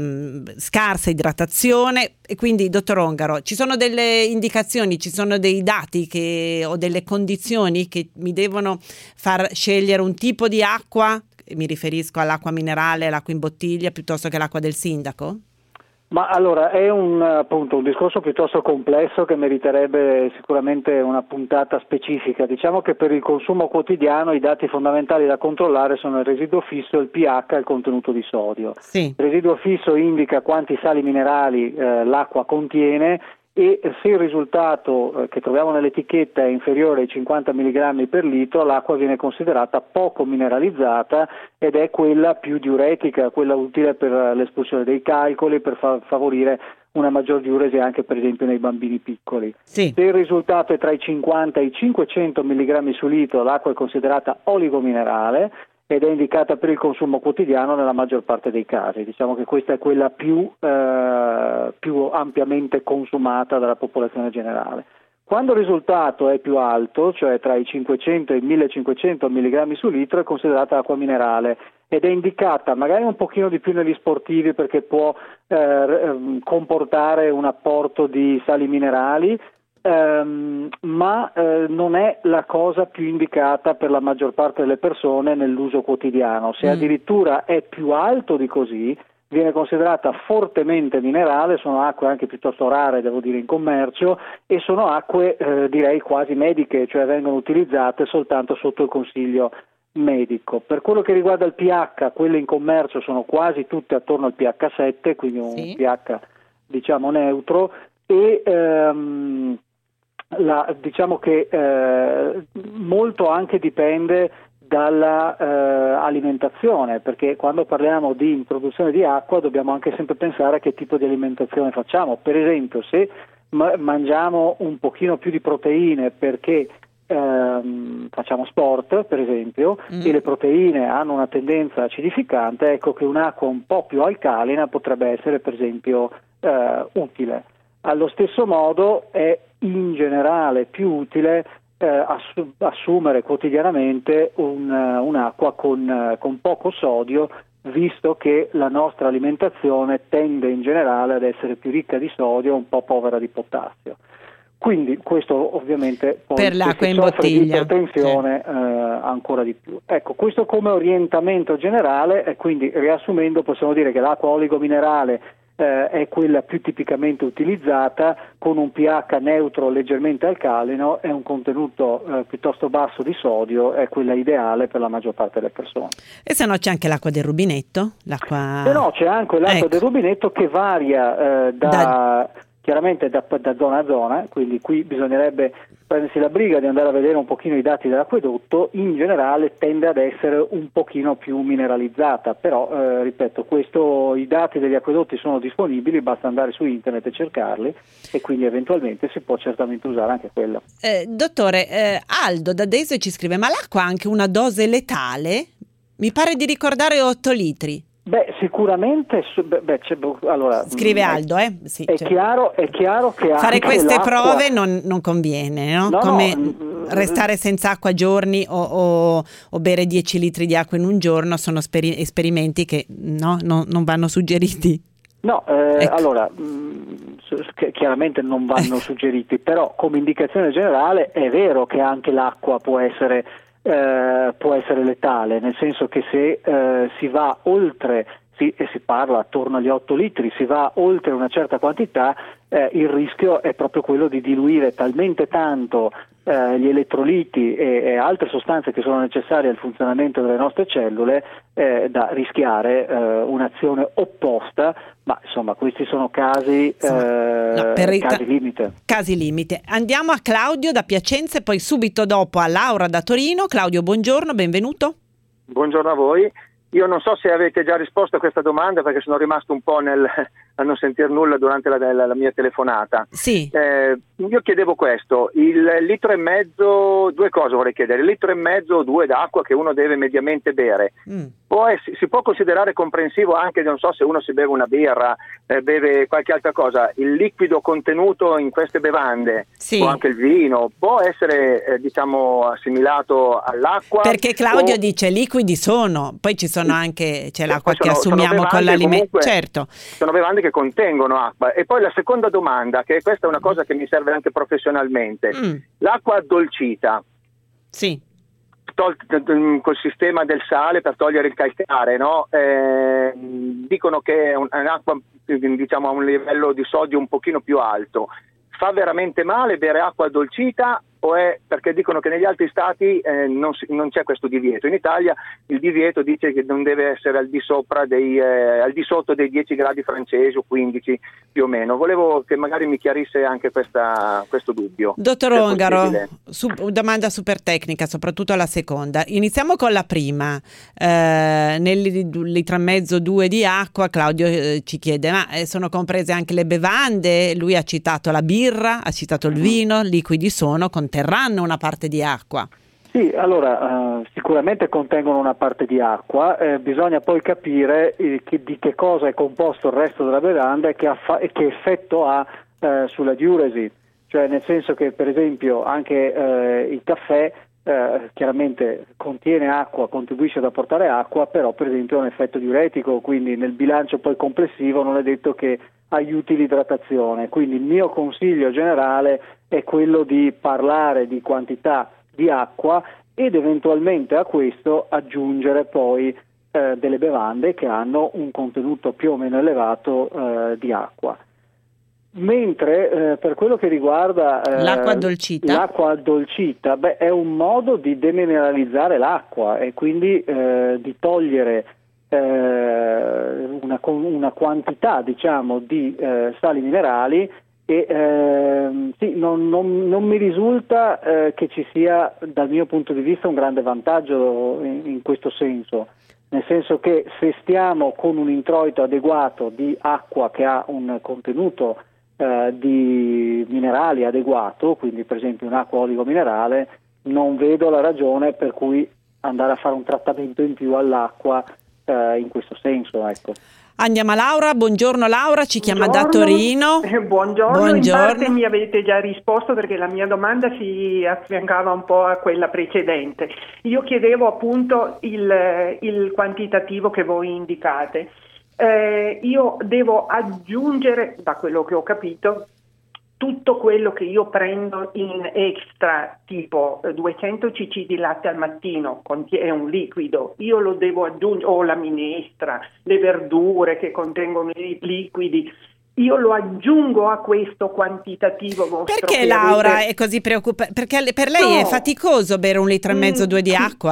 scarsa idratazione. E quindi, dottor Ongaro, ci sono delle indicazioni, ci sono dei dati che, o delle condizioni che mi devono far scegliere un tipo di acqua? Mi riferisco all'acqua minerale, l'acqua in bottiglia, piuttosto che l'acqua del sindaco? Ma allora è un, appunto, un discorso piuttosto complesso che meriterebbe sicuramente una puntata specifica. Diciamo che per il consumo quotidiano i dati fondamentali da controllare sono il residuo fisso, il pH e il contenuto di sodio. Sì. Il residuo fisso indica quanti sali minerali eh, l'acqua contiene e se il risultato eh, che troviamo nell'etichetta è inferiore ai cinquanta milligrammi per litro, l'acqua viene considerata poco mineralizzata ed è quella più diuretica, quella utile per l'espulsione dei calcoli, per fa- favorire una maggior diuresi anche per esempio nei bambini piccoli. Sì. Se il risultato è tra i cinquanta e i cinquecento milligrammi su litro, l'acqua è considerata oligominerale ed è indicata per il consumo quotidiano nella maggior parte dei casi. Diciamo che questa è quella più, eh, più ampiamente consumata dalla popolazione generale. Quando il risultato è più alto, cioè tra i cinquecento e i millecinquecento milligrammi su litro, è considerata acqua minerale ed è indicata magari un pochino di più negli sportivi perché può eh, comportare un apporto di sali minerali, Um, ma uh, non è la cosa più indicata per la maggior parte delle persone nell'uso quotidiano. Se mm. addirittura è più alto di così, viene considerata fortemente minerale, sono acque anche piuttosto rare, devo dire, in commercio, e sono acque eh, direi quasi mediche, cioè vengono utilizzate soltanto sotto il consiglio medico. Per quello che riguarda il pH, quelle in commercio sono quasi tutte attorno al pH sette, quindi un sì. pH diciamo neutro, e um, La, diciamo che eh, molto anche dipende dalla eh, alimentazione, perché quando parliamo di introduzione di acqua dobbiamo anche sempre pensare a che tipo di alimentazione facciamo. Per esempio, se ma- mangiamo un pochino più di proteine perché ehm, facciamo sport, per esempio, mm. e le proteine hanno una tendenza acidificante, ecco che un'acqua un po' più alcalina potrebbe essere, per esempio, eh, utile. Allo stesso modo è in generale più utile eh, ass- assumere quotidianamente un, uh, un'acqua con, uh, con poco sodio, visto che la nostra alimentazione tende in generale ad essere più ricca di sodio e un po' povera di potassio. Quindi questo ovviamente poi per l'acqua in soffre bottiglia di ipertensione sì. eh, ancora di più. Ecco, questo come orientamento generale, e quindi riassumendo possiamo dire che l'acqua oligominerale eh, è quella più tipicamente utilizzata, con un pH neutro leggermente alcalino e un contenuto eh, piuttosto basso di sodio, è quella ideale per la maggior parte delle persone. E se no c'è anche l'acqua del rubinetto? L'acqua... Se no c'è anche l'acqua ecco. del rubinetto che varia eh, da... da... chiaramente da, da zona a zona, quindi qui bisognerebbe prendersi la briga di andare a vedere un pochino i dati dell'acquedotto. In generale tende ad essere un pochino più mineralizzata, però eh, ripeto, questo, i dati degli acquedotti sono disponibili, basta andare su internet e cercarli, e quindi eventualmente si può certamente usare anche quello. Eh, dottore, eh, Aldo da Desio ci scrive: ma l'acqua ha anche una dose letale? Mi pare di ricordare otto litri. Beh, sicuramente, beh, c'è, allora, scrive Aldo, eh? Sì, è, cioè, chiaro, è chiaro che fare anche queste l'acqua... prove non, non conviene, no? No, Come no, restare senza acqua giorni o, o, o bere dieci litri di acqua in un giorno sono speri- esperimenti che no, no, non vanno suggeriti. No, eh, ecco. allora, mh, chiaramente non vanno suggeriti, però come indicazione generale è vero che anche l'acqua può essere Eh, può essere letale, nel senso che se eh, si va oltre, si, e si parla attorno agli otto litri, si va oltre una certa quantità, eh, il rischio è proprio quello di diluire talmente tanto eh, gli elettroliti e, e altre sostanze che sono necessarie al funzionamento delle nostre cellule eh, da rischiare eh, un'azione opposta, ma insomma questi sono casi, eh, no, per casi limite. Casi limite. Andiamo a Claudio da Piacenza e poi subito dopo a Laura da Torino. Claudio, buongiorno, benvenuto. Buongiorno a voi. Io non so se avete già risposto a questa domanda, perché sono rimasto un po' nel, a non sentir nulla durante la, la, la mia telefonata. Sì. Eh, io chiedevo questo, il litro e mezzo, due cose vorrei chiedere, il litro e mezzo o due d'acqua che uno deve mediamente bere, mm. può ess- si può considerare comprensivo anche, non so, se uno si beve una birra, eh, beve qualche altra cosa, il liquido contenuto in queste bevande, sì. o anche il vino, può essere eh, diciamo assimilato all'acqua? Perché Claudio o... dice liquidi sono, poi ci sono anche, c'è l'acqua sono, che assumiamo con l'alimento, certo. Sono bevande che contengono acqua. E poi la seconda domanda, che questa è una cosa che mi serve anche professionalmente, mm. l'acqua addolcita, sì, tol- col sistema del sale per togliere il calcare, no? Eh, dicono che è un, un'acqua, diciamo, a un livello di sodio un pochino più alto. Fa veramente male bere acqua addolcita, o è perché dicono che negli altri stati eh, non, si, non c'è questo divieto? In Italia il divieto dice che non deve essere al di sopra dei eh, al di sotto dei dieci gradi francesi o quindici più o meno. Volevo che magari mi chiarisse anche questa, questo dubbio. Dottor Ongaro, sub, domanda super tecnica, soprattutto la seconda. Iniziamo con la prima. Eh, nel litro e mezzo, due di acqua, Claudio eh, ci chiede, ma eh, sono comprese anche le bevande? Lui ha citato la birra, ha citato il vino, liquidi sono, conterranno una parte di acqua. Sì, allora eh, sicuramente contengono una parte di acqua, eh, bisogna poi capire eh, che, di che cosa è composto il resto della bevanda e che, affa- e che effetto ha eh, sulla diuresi, cioè nel senso che per esempio anche eh, il caffè eh, chiaramente contiene acqua, contribuisce ad apportare acqua, però per esempio ha un effetto diuretico, quindi nel bilancio poi complessivo non è detto che aiuti l'idratazione, quindi il mio consiglio generale è quello di parlare di quantità di acqua ed eventualmente a questo aggiungere poi eh, delle bevande che hanno un contenuto più o meno elevato eh, di acqua. Mentre eh, per quello che riguarda eh, l'acqua addolcita, l'acqua addolcita beh, è un modo di demineralizzare l'acqua e quindi eh, di togliere eh, una, una quantità diciamo di eh, sali minerali. E ehm, sì, non, non, non mi risulta eh, che ci sia dal mio punto di vista un grande vantaggio in, in questo senso, nel senso che se stiamo con un introito adeguato di acqua che ha un contenuto eh, di minerali adeguato, quindi per esempio un'acqua oligominerale, non vedo la ragione per cui andare a fare un trattamento in più all'acqua eh, in questo senso, ecco. Andiamo a Laura, buongiorno Laura, ci chiama buongiorno. da Torino. Eh, buongiorno. buongiorno, in parte mi avete già risposto perché la mia domanda si affiancava un po' a quella precedente. Io chiedevo appunto il, il quantitativo che voi indicate. Eh, io devo aggiungere, da quello che ho capito, tutto quello che io prendo in extra, tipo duecento centilitri di latte al mattino, è un liquido, io lo devo aggiungere, o la minestra, le verdure che contengono i liquidi, io lo aggiungo a questo quantitativo vostro. Perché che Laura avete... è così preoccupata? Perché per lei no. è faticoso bere un litro e mezzo, due di acqua?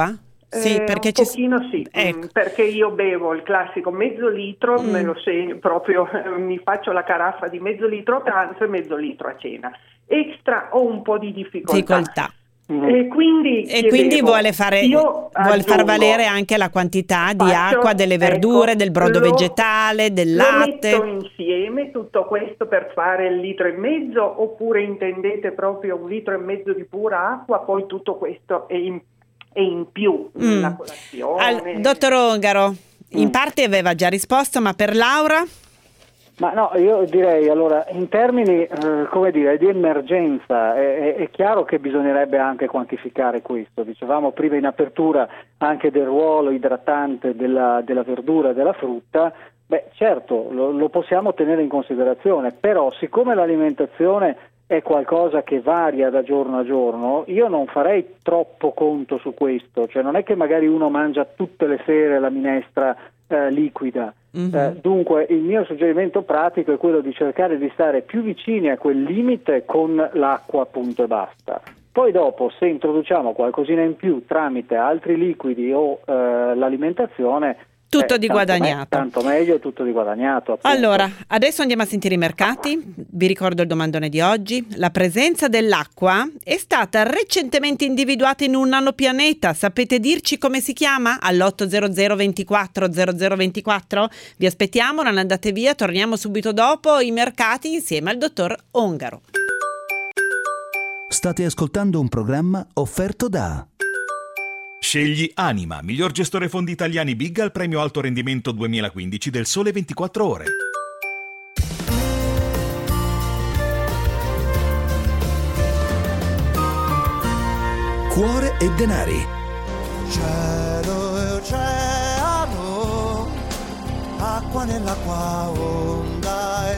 Sì, Eh, perché un ci... pochino sì, Ecco. mm, perché io bevo il classico mezzo litro, Mm. me lo segno proprio, mi faccio la caraffa di mezzo litro a pranzo e mezzo litro a cena. Extra ho un po' di difficoltà. difficoltà. E quindi, E quindi chiedevo, vuole fare io vuole far aggiungo- valere anche la quantità di Faccio- acqua, delle verdure, ecco, del brodo lo- vegetale, del Lo latte. metto insieme tutto questo per fare il litro e mezzo, oppure intendete proprio un litro e mezzo di pura acqua, poi tutto questo è in, è in più, Mm. la colazione. Al- dottor Ongaro, in Mm. parte aveva già risposto, ma per Laura? Ma no, io direi allora, in termini eh, come dire, di emergenza, è, è- è chiaro che bisognerebbe anche quantificare questo. Dicevamo prima in apertura anche del ruolo idratante della, della verdura e della frutta. Beh, certo, lo, lo possiamo tenere in considerazione, però siccome l'alimentazione è qualcosa che varia da giorno a giorno, io non farei troppo conto su questo, cioè non è che magari uno mangia tutte le sere la minestra eh, liquida. Mhm. Eh, dunque il mio suggerimento pratico è quello di cercare di stare più vicini a quel limite con l'acqua, punto e basta. Poi dopo, se introduciamo qualcosina in più tramite altri liquidi o eh, l'alimentazione, Tutto eh, di tanto guadagnato. me- tanto meglio, tutto di guadagnato. appunto. Allora, adesso andiamo a sentire i mercati. Vi ricordo il domandone di oggi. La presenza dell'acqua è stata recentemente individuata in un nanopianeta. Sapete dirci come si chiama? All'otto zero zero ventiquattro zero zero ventiquattro? Vi aspettiamo, non andate via, torniamo subito dopo i mercati insieme al dottor Ongaro. State ascoltando un programma offerto da Scegli Anima, miglior gestore fondi italiani Big al premio alto rendimento duemilaquindici del Sole ventiquattro Ore. Cuore e denari. Cielo e oceano, acqua nell'acqua, onda e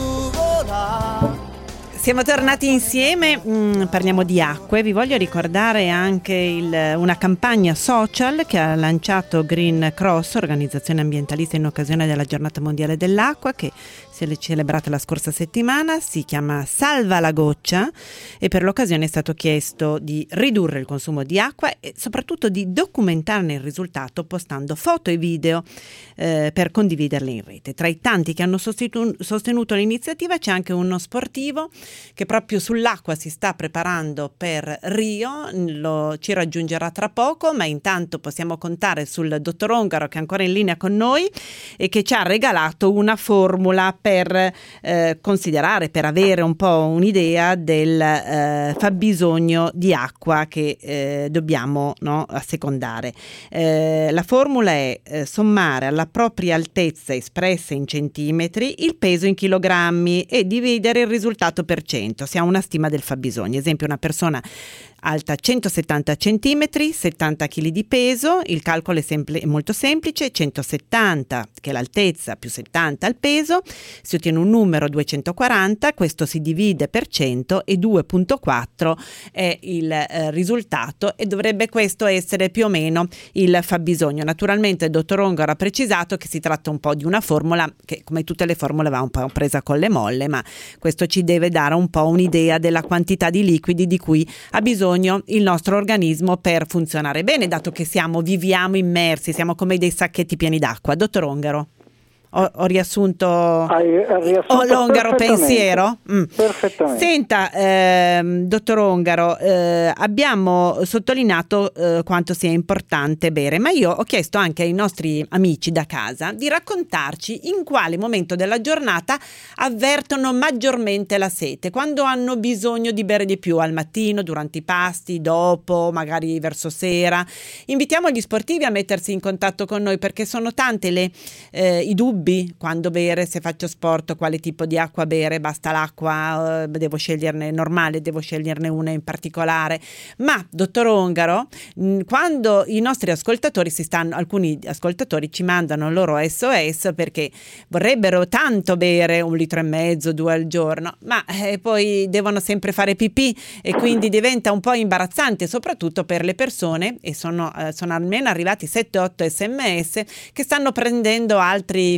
nuvola. Siamo tornati insieme, mm, parliamo di acque. Vi voglio ricordare anche il- una campagna social che ha lanciato Green Cross, organizzazione ambientalista, in occasione della giornata mondiale dell'acqua, che si è celebrata la scorsa settimana. Si chiama Salva la goccia e per l'occasione è stato chiesto di ridurre il consumo di acqua e soprattutto di documentarne il risultato postando foto e video eh, per condividerle in rete. Tra i tanti che hanno sostitu- sostenuto l'iniziativa c'è anche uno sportivo che proprio sull'acqua si sta preparando per Rio, lo, ci raggiungerà tra poco, ma intanto possiamo contare sul dottor Ongaro, che è ancora in linea con noi e che ci ha regalato una formula per eh, considerare, per avere un po' un'idea del eh, fabbisogno di acqua che eh, dobbiamo, no, assecondare. Eh, la formula è eh, sommare alla propria altezza espressa in centimetri il peso in chilogrammi e dividere il risultato per cento. Si ha una stima del fabbisogno. Esempio, una persona alta centosettanta centimetri, settanta chili di peso, il calcolo è, sempl- è molto semplice: centosettanta che è l'altezza più settanta il peso, si ottiene un numero duecentoquaranta, questo si divide per cento e due virgola quattro è il eh, risultato, e dovrebbe questo essere più o meno il fabbisogno. Naturalmente il dottor Ongaro ha precisato che si tratta un po' di una formula che, come tutte le formule, va un po' presa con le molle, ma questo ci deve dare un po' un'idea della quantità di liquidi di cui ha bisogno il nostro organismo per funzionare bene, dato che siamo, viviamo immersi, siamo come dei sacchetti pieni d'acqua. Dottor Ongaro, ho, ho riassunto, Hai riassunto ho l'Ongaro perfettamente. pensiero? Mm. Perfettamente. Senta, ehm, dottor Ongaro, eh, abbiamo sottolineato eh, quanto sia importante bere, ma io ho chiesto anche ai nostri amici da casa di raccontarci in quale momento della giornata avvertono maggiormente la sete, quando hanno bisogno di bere di più, al mattino, durante i pasti, dopo, magari verso sera. Invitiamo gli sportivi a mettersi in contatto con noi, perché sono tante le, eh, i dubbi: quando bere, se faccio sport, quale tipo di acqua bere, basta l'acqua, eh, devo sceglierne normale, devo sceglierne una in particolare. Ma dottor Ongaro, mh, quando i nostri ascoltatori si stanno, alcuni ascoltatori ci mandano il loro S O S perché vorrebbero tanto bere un litro e mezzo, due al giorno, ma eh, poi devono sempre fare pipì e quindi diventa un po' imbarazzante, soprattutto per le persone, e sono, eh, sono almeno arrivati sette otto sms che stanno prendendo altri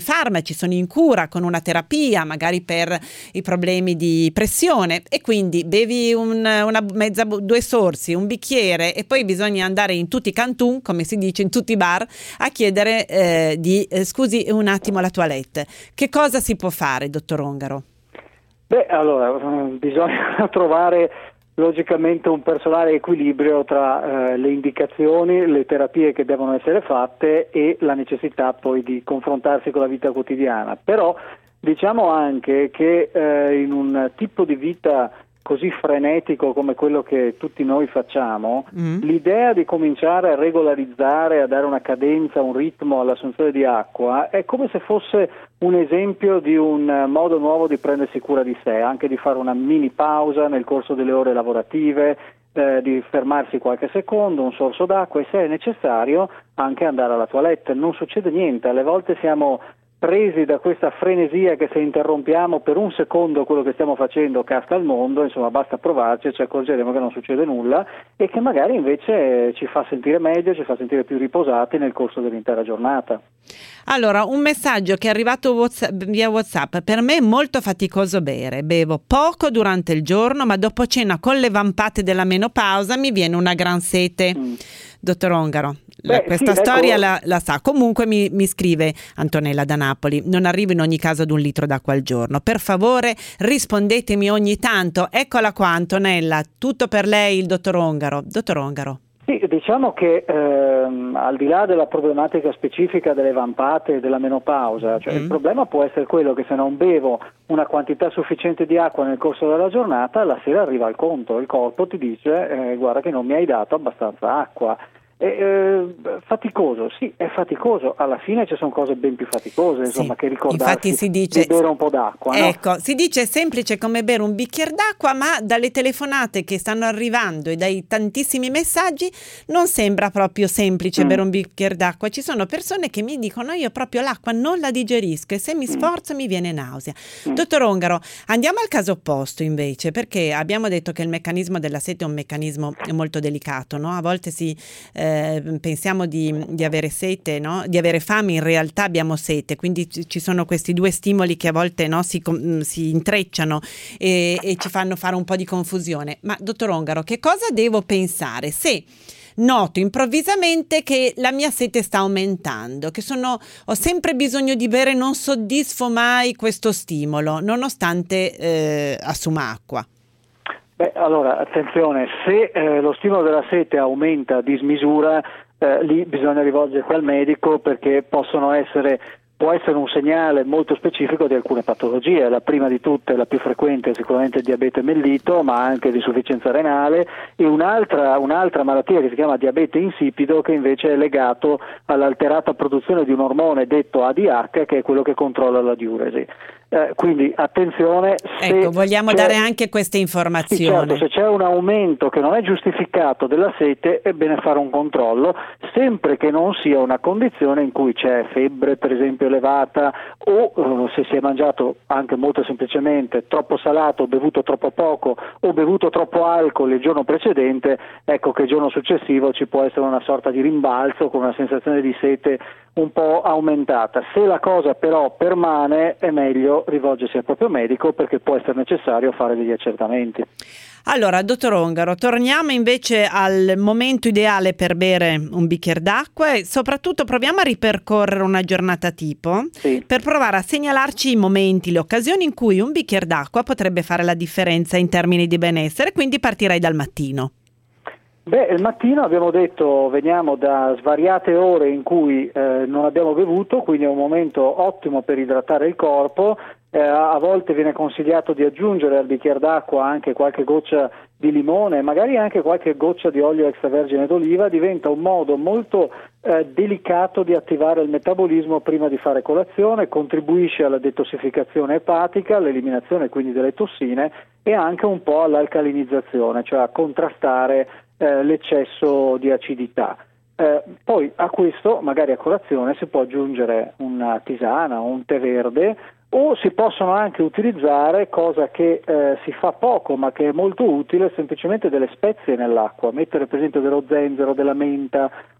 farmaci, sono in cura con una terapia, magari per i problemi di pressione, e quindi bevi un, una mezza, due sorsi, un bicchiere, e poi bisogna andare in tutti i cantun, come si dice, in tutti i bar, a chiedere eh, di eh, scusi un attimo la toilette. Che cosa si può fare, dottor Ongaro? Beh, allora, bisogna trovare logicamente un personale equilibrio tra eh, le indicazioni, le terapie che devono essere fatte e la necessità poi di confrontarsi con la vita quotidiana. Però diciamo anche che eh, in un tipo di vita così frenetico come quello che tutti noi facciamo, mm. l'idea di cominciare a regolarizzare, a dare una cadenza, un ritmo all'assunzione di acqua è come se fosse un esempio di un modo nuovo di prendersi cura di sé, anche di fare una mini pausa nel corso delle ore lavorative, eh, di fermarsi qualche secondo, un sorso d'acqua, e se è necessario anche andare alla toilette. Non succede niente, alle volte siamo presi da questa frenesia che se interrompiamo per un secondo quello che stiamo facendo casca il mondo. Insomma, basta provarci e ci accorgeremo che non succede nulla, e che magari invece ci fa sentire meglio, ci fa sentire più riposati nel corso dell'intera giornata. Allora, un messaggio che è arrivato WhatsApp, via WhatsApp: per me è molto faticoso bere, bevo poco durante il giorno, ma dopo cena con le vampate della menopausa mi viene una gran sete. Mm. Dottor Ongaro, Beh, questa sì, storia ecco. la, la sa. Comunque mi, mi scrive Antonella da Napoli: non arrivo in ogni caso ad un litro d'acqua al giorno, per favore rispondetemi ogni tanto. Eccola qua Antonella, tutto per lei il dottor Ongaro. Dottor Ongaro. Sì, diciamo che ehm, al di là della problematica specifica delle vampate e della menopausa, cioè mm. il problema può essere quello che se non bevo una quantità sufficiente di acqua nel corso della giornata, la sera arriva il conto, il corpo ti dice eh, guarda che non mi hai dato abbastanza acqua. È, eh, faticoso, sì, è faticoso. Alla fine ci sono cose ben più faticose, insomma, sì, che ricordarsi si dice, di bere un po' d'acqua. Ecco, no? Si dice semplice come bere un bicchiere d'acqua, ma dalle telefonate che stanno arrivando e dai tantissimi messaggi non sembra proprio semplice mm. bere un bicchiere d'acqua. Ci sono persone che mi dicono: io proprio l'acqua non la digerisco e se mi sforzo mm. mi viene nausea. Mm. Dottor Ongaro, andiamo al caso opposto invece, perché abbiamo detto che il meccanismo della sete è un meccanismo molto delicato, no? A volte si eh, pensiamo di, di avere sete, no? Di avere fame, in realtà abbiamo sete, quindi ci sono questi due stimoli che a volte no, si, si intrecciano e, e ci fanno fare un po' di confusione. Ma dottor Ongaro, che cosa devo pensare se noto improvvisamente che la mia sete sta aumentando, che sono, ho sempre bisogno di bere, non soddisfo mai questo stimolo nonostante eh, assuma acqua? Beh, allora, attenzione, se eh, lo stimolo della sete aumenta a dismisura, eh, lì bisogna rivolgersi al medico, perché possono essere, può essere un segnale molto specifico di alcune patologie. La prima di tutte, la più frequente, è sicuramente il diabete mellito, ma anche l'insufficienza renale, e un'altra, un'altra malattia che si chiama diabete insipido, che invece è legato all'alterata produzione di un ormone detto A D H, che è quello che controlla la diuresi. Eh, quindi attenzione, se ecco, vogliamo dare anche queste informazioni. Sì, certo, se c'è un aumento che non è giustificato della sete è bene fare un controllo, sempre che non sia una condizione in cui c'è febbre per esempio elevata, o uh, se si è mangiato anche molto semplicemente troppo salato, bevuto troppo poco o bevuto troppo alcol il giorno precedente. Ecco che il giorno successivo ci può essere una sorta di rimbalzo con una sensazione di sete un po' aumentata. Se la cosa però permane è meglio rivolgersi al proprio medico, perché può essere necessario fare degli accertamenti. Allora, dottor Ongaro, torniamo invece al momento ideale per bere un bicchiere d'acqua e soprattutto proviamo a ripercorrere una giornata tipo, sì, per provare a segnalarci i momenti, le occasioni in cui un bicchiere d'acqua potrebbe fare la differenza in termini di benessere, quindi partirei dal mattino. Beh, il mattino abbiamo detto veniamo da svariate ore in cui eh, non abbiamo bevuto, quindi è un momento ottimo per idratare il corpo. Eh, a volte viene consigliato di aggiungere al bicchiere d'acqua anche qualche goccia di limone, magari anche qualche goccia di olio extravergine d'oliva. Diventa un modo molto eh, delicato di attivare il metabolismo prima di fare colazione, contribuisce alla detossificazione epatica, all'eliminazione quindi delle tossine e anche un po' all'alcalinizzazione, cioè a contrastare eh, l'eccesso di acidità. Eh, poi a questo, magari a colazione, si può aggiungere una tisana o un tè verde, o si possono anche utilizzare, cosa che eh, si fa poco ma che è molto utile, semplicemente delle spezie nell'acqua. Mettere per esempio dello zenzero, della menta,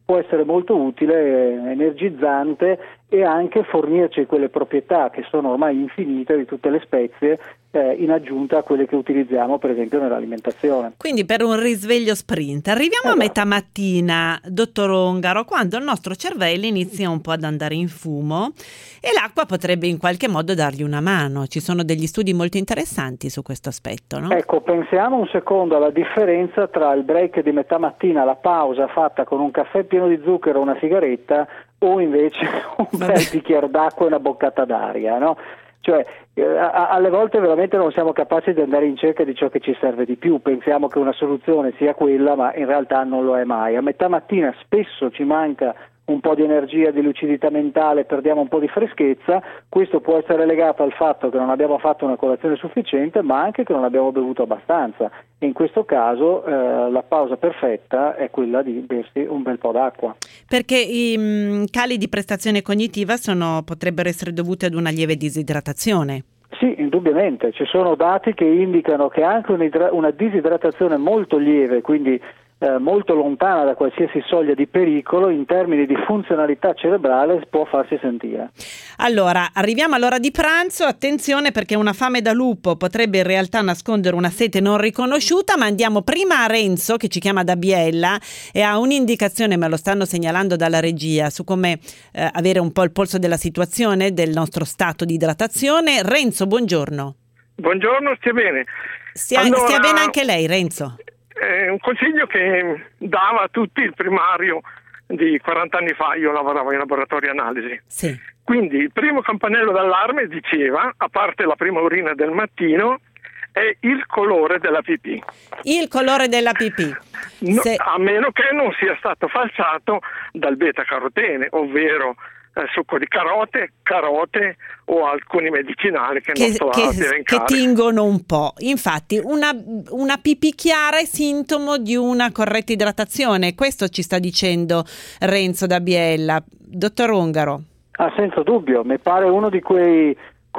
può essere molto utile, energizzante e anche fornirci quelle proprietà che sono ormai infinite di tutte le spezie, eh, in aggiunta a quelle che utilizziamo per esempio nell'alimentazione. Quindi per un risveglio sprint arriviamo esatto. a metà mattina, dottor Ongaro, quando il nostro cervello inizia un po' ad andare in fumo e l'acqua potrebbe in qualche modo dargli una mano. Ci sono degli studi molto interessanti su questo aspetto, no? Ecco, pensiamo un secondo alla differenza tra il break di metà mattina, la pausa fatta con un caffè pieno di zucchero e una sigaretta, o invece un bel bicchiere d'acqua e una boccata d'aria, no? Cioè, eh, a, alle volte veramente non siamo capaci di andare in cerca di ciò che ci serve di più, pensiamo che una soluzione sia quella, ma in realtà non lo è mai. A metà mattina spesso ci manca un po' di energia, di lucidità mentale, perdiamo un po' di freschezza. Questo può essere legato al fatto che non abbiamo fatto una colazione sufficiente, ma anche che non abbiamo bevuto abbastanza, e in questo caso eh, la pausa perfetta è quella di bersi un bel po' d'acqua. Perché i mh, cali di prestazione cognitiva sono, potrebbero essere dovuti ad una lieve disidratazione. Sì, indubbiamente, ci sono dati che indicano che anche un'idra- una disidratazione molto lieve, quindi Eh, molto lontana da qualsiasi soglia di pericolo, in termini di funzionalità cerebrale può farsi sentire. Allora, arriviamo all'ora di pranzo, attenzione perché una fame da lupo potrebbe in realtà nascondere una sete non riconosciuta, ma andiamo prima a Renzo che ci chiama da Biella e ha un'indicazione, me lo stanno segnalando dalla regia, su come eh, avere un po' il polso della situazione, del nostro stato di idratazione. Renzo, buongiorno. Buongiorno, stia bene. Stia, allora, stia bene anche lei, Renzo. Eh, un consiglio che dava a tutti il primario di quaranta anni fa, io lavoravo in laboratorio analisi. Sì. Quindi il primo campanello d'allarme diceva, a parte la prima urina del mattino, è il colore della pipì. Il colore della pipì. No, Se... A meno che non sia stato falsato dal beta-carotene, ovvero eh, succo di carote, carote o alcuni medicinali che, che, non sto che, a elencare. che tingono un po'. Infatti una, una pipì chiara è sintomo di una corretta idratazione, questo ci sta dicendo Renzo da Biella. Dottor Ongaro. Ah, senza dubbio, mi pare uno di quei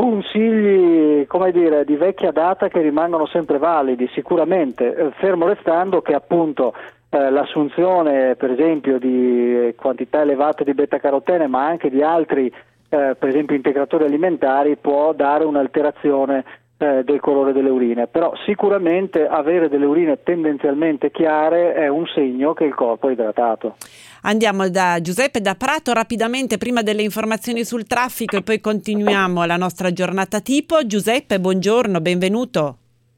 consigli, come dire, di vecchia data che rimangono sempre validi, sicuramente, eh, fermo restando che appunto Eh, l'assunzione per esempio di quantità elevate di beta-carotene, ma anche di altri eh, per esempio integratori alimentari, può dare un'alterazione eh, del colore delle urine, però sicuramente avere delle urine tendenzialmente chiare è un segno che il corpo è idratato. Andiamo da Giuseppe da Prato rapidamente prima delle informazioni sul traffico e poi continuiamo la nostra giornata tipo. Giuseppe, buongiorno, benvenuto.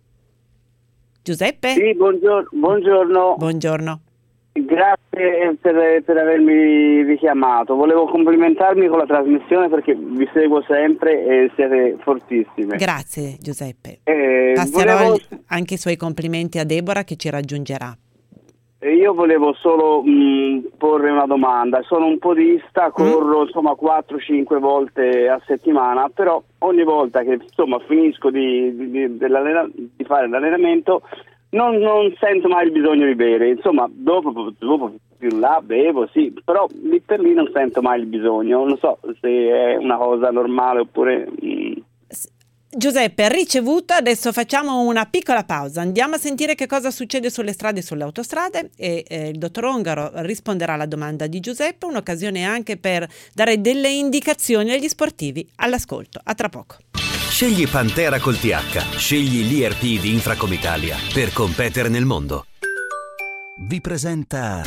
Giuseppe? Sì, buongiorno. Buongiorno. Buongiorno. Grazie per, per avermi richiamato. Volevo complimentarmi con la trasmissione perché vi seguo sempre e siete fortissime. Grazie Giuseppe. Eh, Passerò volevo... anche i suoi complimenti a Deborah che ci raggiungerà. Io volevo solo mh, porre una domanda. Sono un podista, corro mm. insomma quattro cinque volte a settimana, però ogni volta che insomma finisco di, di, di, di fare l'allenamento non, non sento mai il bisogno di bere. Insomma, dopo, dopo più là bevo, sì, però lì per lì non sento mai il bisogno. Non so se è una cosa normale oppure... Mh. Giuseppe, ricevuto, adesso facciamo una piccola pausa, andiamo a sentire che cosa succede sulle strade e sulle autostrade e eh, il dottor Ongaro risponderà alla domanda di Giuseppe, un'occasione anche per dare delle indicazioni agli sportivi all'ascolto. A tra poco. Scegli Pantera col T H, scegli l'I R P di Infracom Italia per competere nel mondo. Vi presenta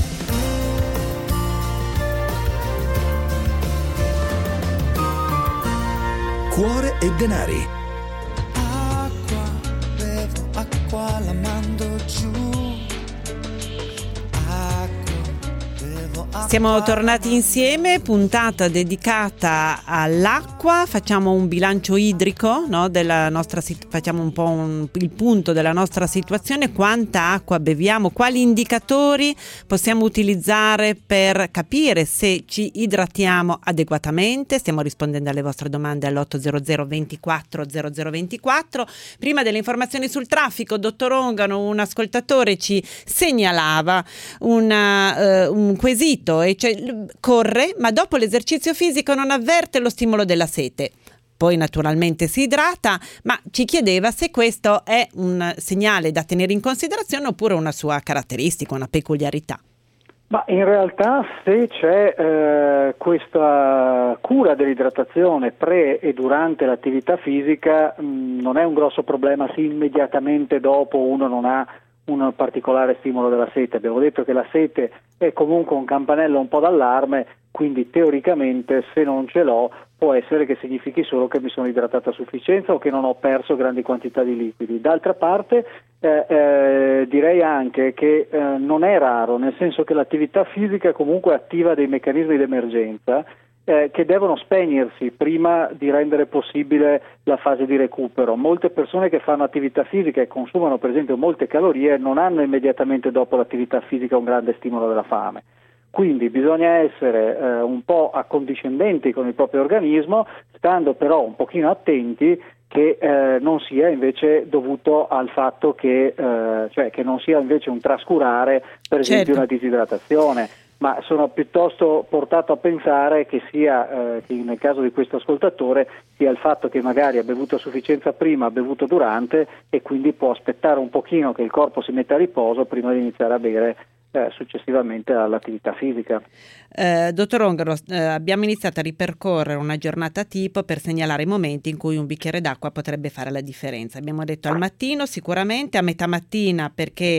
Cuore e denari. Acqua la mando giù. Siamo tornati insieme, puntata dedicata all'acqua, facciamo un bilancio idrico, no, della nostra, facciamo un po' un, il punto della nostra situazione, quanta acqua beviamo, quali indicatori possiamo utilizzare per capire se ci idratiamo adeguatamente. Stiamo rispondendo alle vostre domande all'otto zero zero ventiquattro zero zero ventiquattro. Prima delle informazioni sul traffico, dottor Ongaro, un ascoltatore ci segnalava una, uh, un quesito, e cioè corre ma dopo l'esercizio fisico non avverte lo stimolo della sete, poi naturalmente si idrata, ma ci chiedeva se questo è un segnale da tenere in considerazione oppure una sua caratteristica, una peculiarità. Ma in realtà se c'è eh, questa cura dell'idratazione pre e durante l'attività fisica mh, non è un grosso problema se immediatamente dopo uno non ha un particolare stimolo della sete. Abbiamo detto che la sete è comunque un campanello un po' d'allarme, quindi teoricamente se non ce l'ho può essere che significhi solo che mi sono idratato a sufficienza o che non ho perso grandi quantità di liquidi. D'altra parte eh, eh, direi anche che eh, non è raro, nel senso che l'attività fisica comunque attiva dei meccanismi d'emergenza eh, che devono spegnersi prima di rendere possibile la fase di recupero. Molte persone che fanno attività fisica e consumano per esempio molte calorie non hanno immediatamente dopo l'attività fisica un grande stimolo della fame. Quindi bisogna essere eh, un po' accondiscendenti con il proprio organismo, stando però un pochino attenti che eh, non sia invece dovuto al fatto che, eh, cioè che non sia invece un trascurare per esempio certo. una disidratazione, ma sono piuttosto portato a pensare che sia, eh, che nel caso di questo ascoltatore, sia il fatto che magari ha bevuto a sufficienza prima, ha bevuto durante e quindi può aspettare un pochino che il corpo si metta a riposo prima di iniziare a bere Eh, successivamente all'attività fisica. Eh, dottor Ongaro, eh, abbiamo iniziato a ripercorrere una giornata tipo per segnalare i momenti in cui un bicchiere d'acqua potrebbe fare la differenza. Abbiamo detto al mattino sicuramente, a metà mattina perché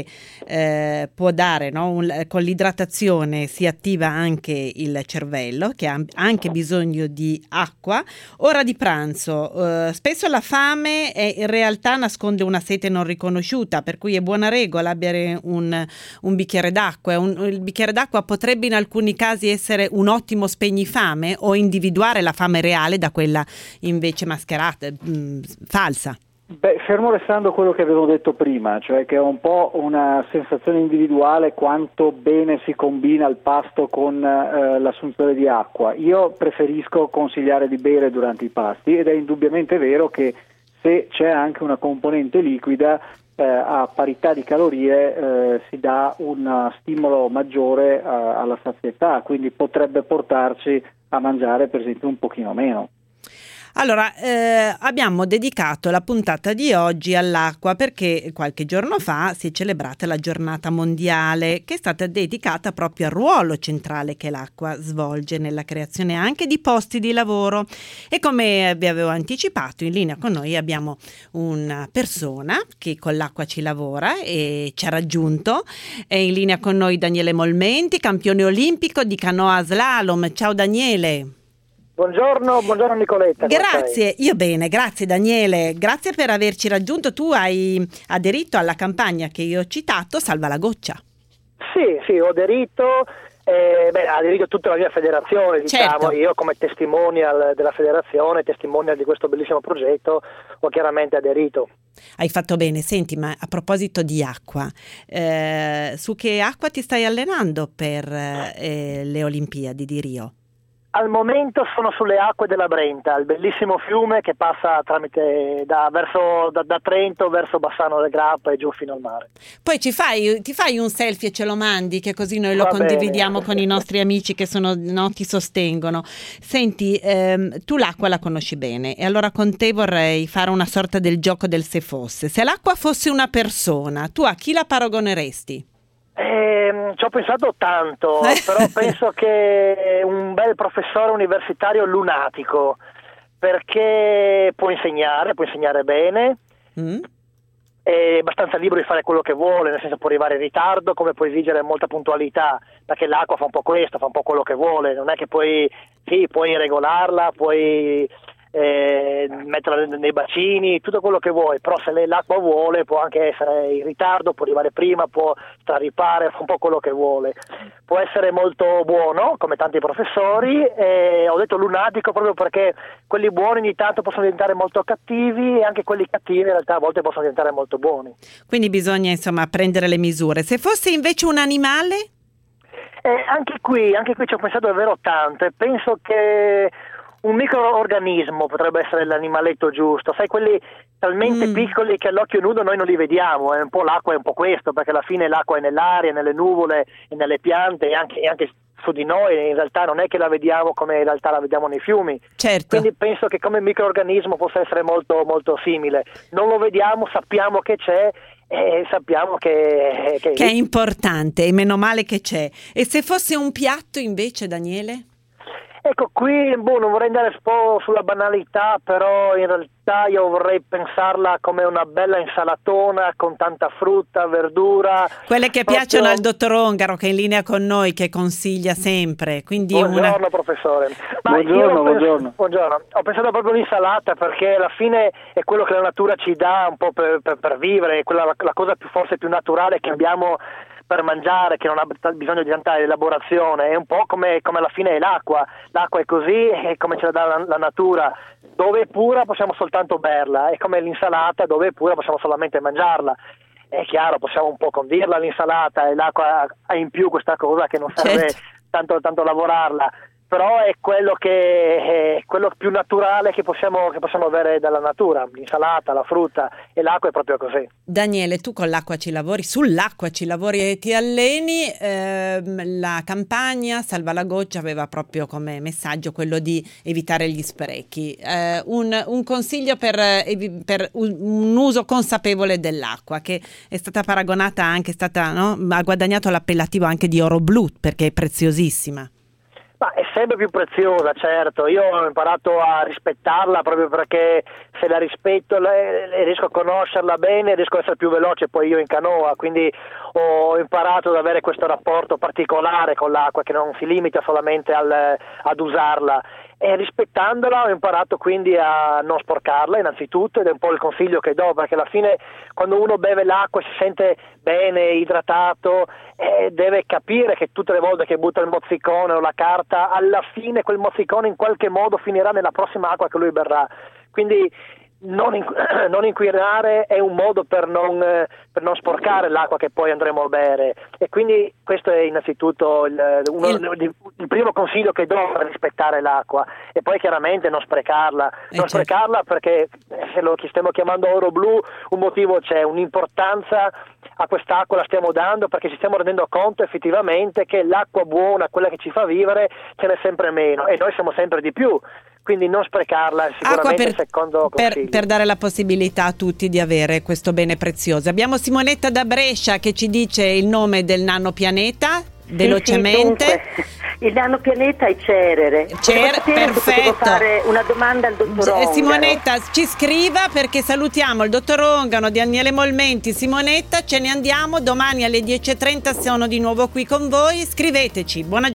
eh, può dare, no, un, con l'idratazione si attiva anche il cervello che ha anche bisogno di acqua. Ora di pranzo, eh, spesso la fame è, in realtà nasconde una sete non riconosciuta, per cui è buona regola bere un, un bicchiere d'acqua. Un, il bicchiere d'acqua potrebbe in alcuni casi essere un ottimo spegnifame o individuare la fame reale da quella invece mascherata, mh, falsa. Beh, fermo restando quello che avevo detto prima, cioè che è un po' una sensazione individuale quanto bene si combina il pasto con eh, l'assunzione di acqua. Io preferisco consigliare di bere durante i pasti ed è indubbiamente vero che se c'è anche una componente liquida Eh, a parità di calorie eh, si dà un stimolo maggiore eh, alla sazietà, quindi potrebbe portarci a mangiare per esempio un pochino meno. Allora, eh, abbiamo dedicato la puntata di oggi all'acqua perché qualche giorno fa si è celebrata la giornata mondiale che è stata dedicata proprio al ruolo centrale che l'acqua svolge nella creazione anche di posti di lavoro. E come vi avevo anticipato, in linea con noi abbiamo una persona che con l'acqua ci lavora e ci ha raggiunto. È in linea con noi Daniele Molmenti, campione olimpico di canoa slalom. Ciao Daniele. Buongiorno, buongiorno Nicoletta. Grazie, io bene, grazie Daniele, grazie per averci raggiunto. Tu hai aderito alla campagna che io ho citato, Salva la Goccia. Sì, sì, ho aderito, eh, beh, ha aderito tutta la mia federazione, diciamo, certo. Io come testimonial della federazione, testimonial di questo bellissimo progetto, ho chiaramente aderito. Hai fatto bene. Senti, ma a proposito di acqua, eh, su che acqua ti stai allenando per eh, le Olimpiadi di Rio? Al momento sono sulle acque della Brenta, il bellissimo fiume che passa tramite da, verso, da, da Trento verso Bassano del Grappa e giù fino al mare. Poi ci fai, ti fai un selfie e ce lo mandi, che così noi lo Va condividiamo bene. con i nostri amici che sono, no, ti sostengono. Senti, ehm, tu l'acqua la conosci bene e allora con te vorrei fare una sorta del gioco del se fosse. Se l'acqua fosse una persona, tu a chi la paragoneresti? Eh, ci ho pensato tanto, però penso che un bel professore universitario lunatico, perché può insegnare, può insegnare bene, mm. è abbastanza libero di fare quello che vuole, nel senso può arrivare in ritardo come può esigere molta puntualità, perché l'acqua fa un po' questo, fa un po' quello che vuole, non è che puoi, sì, puoi regolarla, puoi eh, metterla nei bacini, tutto quello che vuoi, però se lei l'acqua vuole può anche essere in ritardo, può arrivare prima, può straripare, fa un po' quello che vuole, può essere molto buono come tanti professori, e ho detto lunatico proprio perché quelli buoni ogni tanto possono diventare molto cattivi e anche quelli cattivi in realtà a volte possono diventare molto buoni. Quindi bisogna insomma prendere le misure. Se fosse invece un animale? Eh, anche qui, anche qui ci ho pensato davvero tanto e penso che un microorganismo potrebbe essere l'animaletto giusto, sai, quelli talmente mm. piccoli che all'occhio nudo noi non li vediamo, è un po' l'acqua è un po' questo, perché alla fine l'acqua è nell'aria, nelle nuvole e nelle piante e anche, e anche su di noi, in realtà non è che la vediamo come in realtà la vediamo nei fiumi. Certo. Quindi penso che come microorganismo possa essere molto molto simile, non lo vediamo, sappiamo che c'è e sappiamo che, che... che è importante e meno male che c'è. E se fosse un piatto invece, Daniele? Ecco, qui boh, non vorrei andare un po' sulla banalità, però in realtà io vorrei pensarla come una bella insalatona con tanta frutta, verdura. Quelle che proprio... piacciono al dottor Ongaro, che è in linea con noi, che consiglia sempre. Quindi buongiorno una... professore. Ma buongiorno, io ho pens- buongiorno. buongiorno. Ho pensato proprio all'insalata, perché alla fine è quello che la natura ci dà un po' per, per, per vivere, quella la, la cosa più forse più naturale che abbiamo per mangiare, che non ha bisogno di tanta elaborazione. È un po' come, come alla fine è l'acqua, l'acqua è così, è come ce la dà la, la natura, dove è pura possiamo soltanto berla, è come l'insalata, dove è pura possiamo solamente mangiarla. È chiaro, possiamo un po' condirla l'insalata, e l'acqua ha in più questa cosa che non serve certo. tanto, tanto lavorarla, però è quello che è quello più naturale che possiamo, che possiamo avere dalla natura, l'insalata, la frutta, e l'acqua è proprio così. Daniele, tu con l'acqua ci lavori, sull'acqua ci lavori e ti alleni. ehm, la campagna Salva la Goccia aveva proprio come messaggio quello di evitare gli sprechi. Eh, un, un consiglio per, evi- per un, un uso consapevole dell'acqua, che è stata paragonata anche, è stata, no? ha guadagnato l'appellativo anche di oro blu, perché è preziosissima. Ma è sempre più preziosa, certo. Io ho imparato a rispettarla proprio perché se la rispetto le, le riesco a conoscerla bene, riesco a essere più veloce poi io in canoa, quindi ho imparato ad avere questo rapporto particolare con l'acqua che non si limita solamente al, ad usarla, e rispettandola ho imparato quindi a non sporcarla innanzitutto, ed è un po' il consiglio che do, perché alla fine quando uno beve l'acqua si sente bene, idratato, e deve capire che tutte le volte che butta il mozzicone o la carta, alla fine quel mozzicone in qualche modo finirà nella prossima acqua che lui berrà, quindi non, inqu- non inquinare è un modo per non, eh, per non sporcare l'acqua che poi andremo a bere, e quindi questo è innanzitutto il, uno, il... il primo consiglio che do, per rispettare l'acqua, e poi chiaramente non sprecarla, eh non certo. sprecarla perché se lo che stiamo chiamando oro blu un motivo c'è, un'importanza a quest'acqua la stiamo dando perché ci stiamo rendendo conto effettivamente che l'acqua buona, quella che ci fa vivere, ce n'è sempre meno e noi siamo sempre di più. Quindi non sprecarla è sicuramente per, il secondo consiglio. Per, per dare la possibilità a tutti di avere questo bene prezioso. Abbiamo Simonetta da Brescia che ci dice il nome del nanopianeta, velocemente. Sì, sì, dunque, il nanopianeta è Cerere. Cer- perfetto. Fare una domanda al dottor Ongaro. Simonetta ci scriva, perché salutiamo il dottor Ongaro, Daniele Molmenti, Simonetta, ce ne andiamo, domani alle dieci e trenta sono di nuovo qui con voi, scriveteci. Buona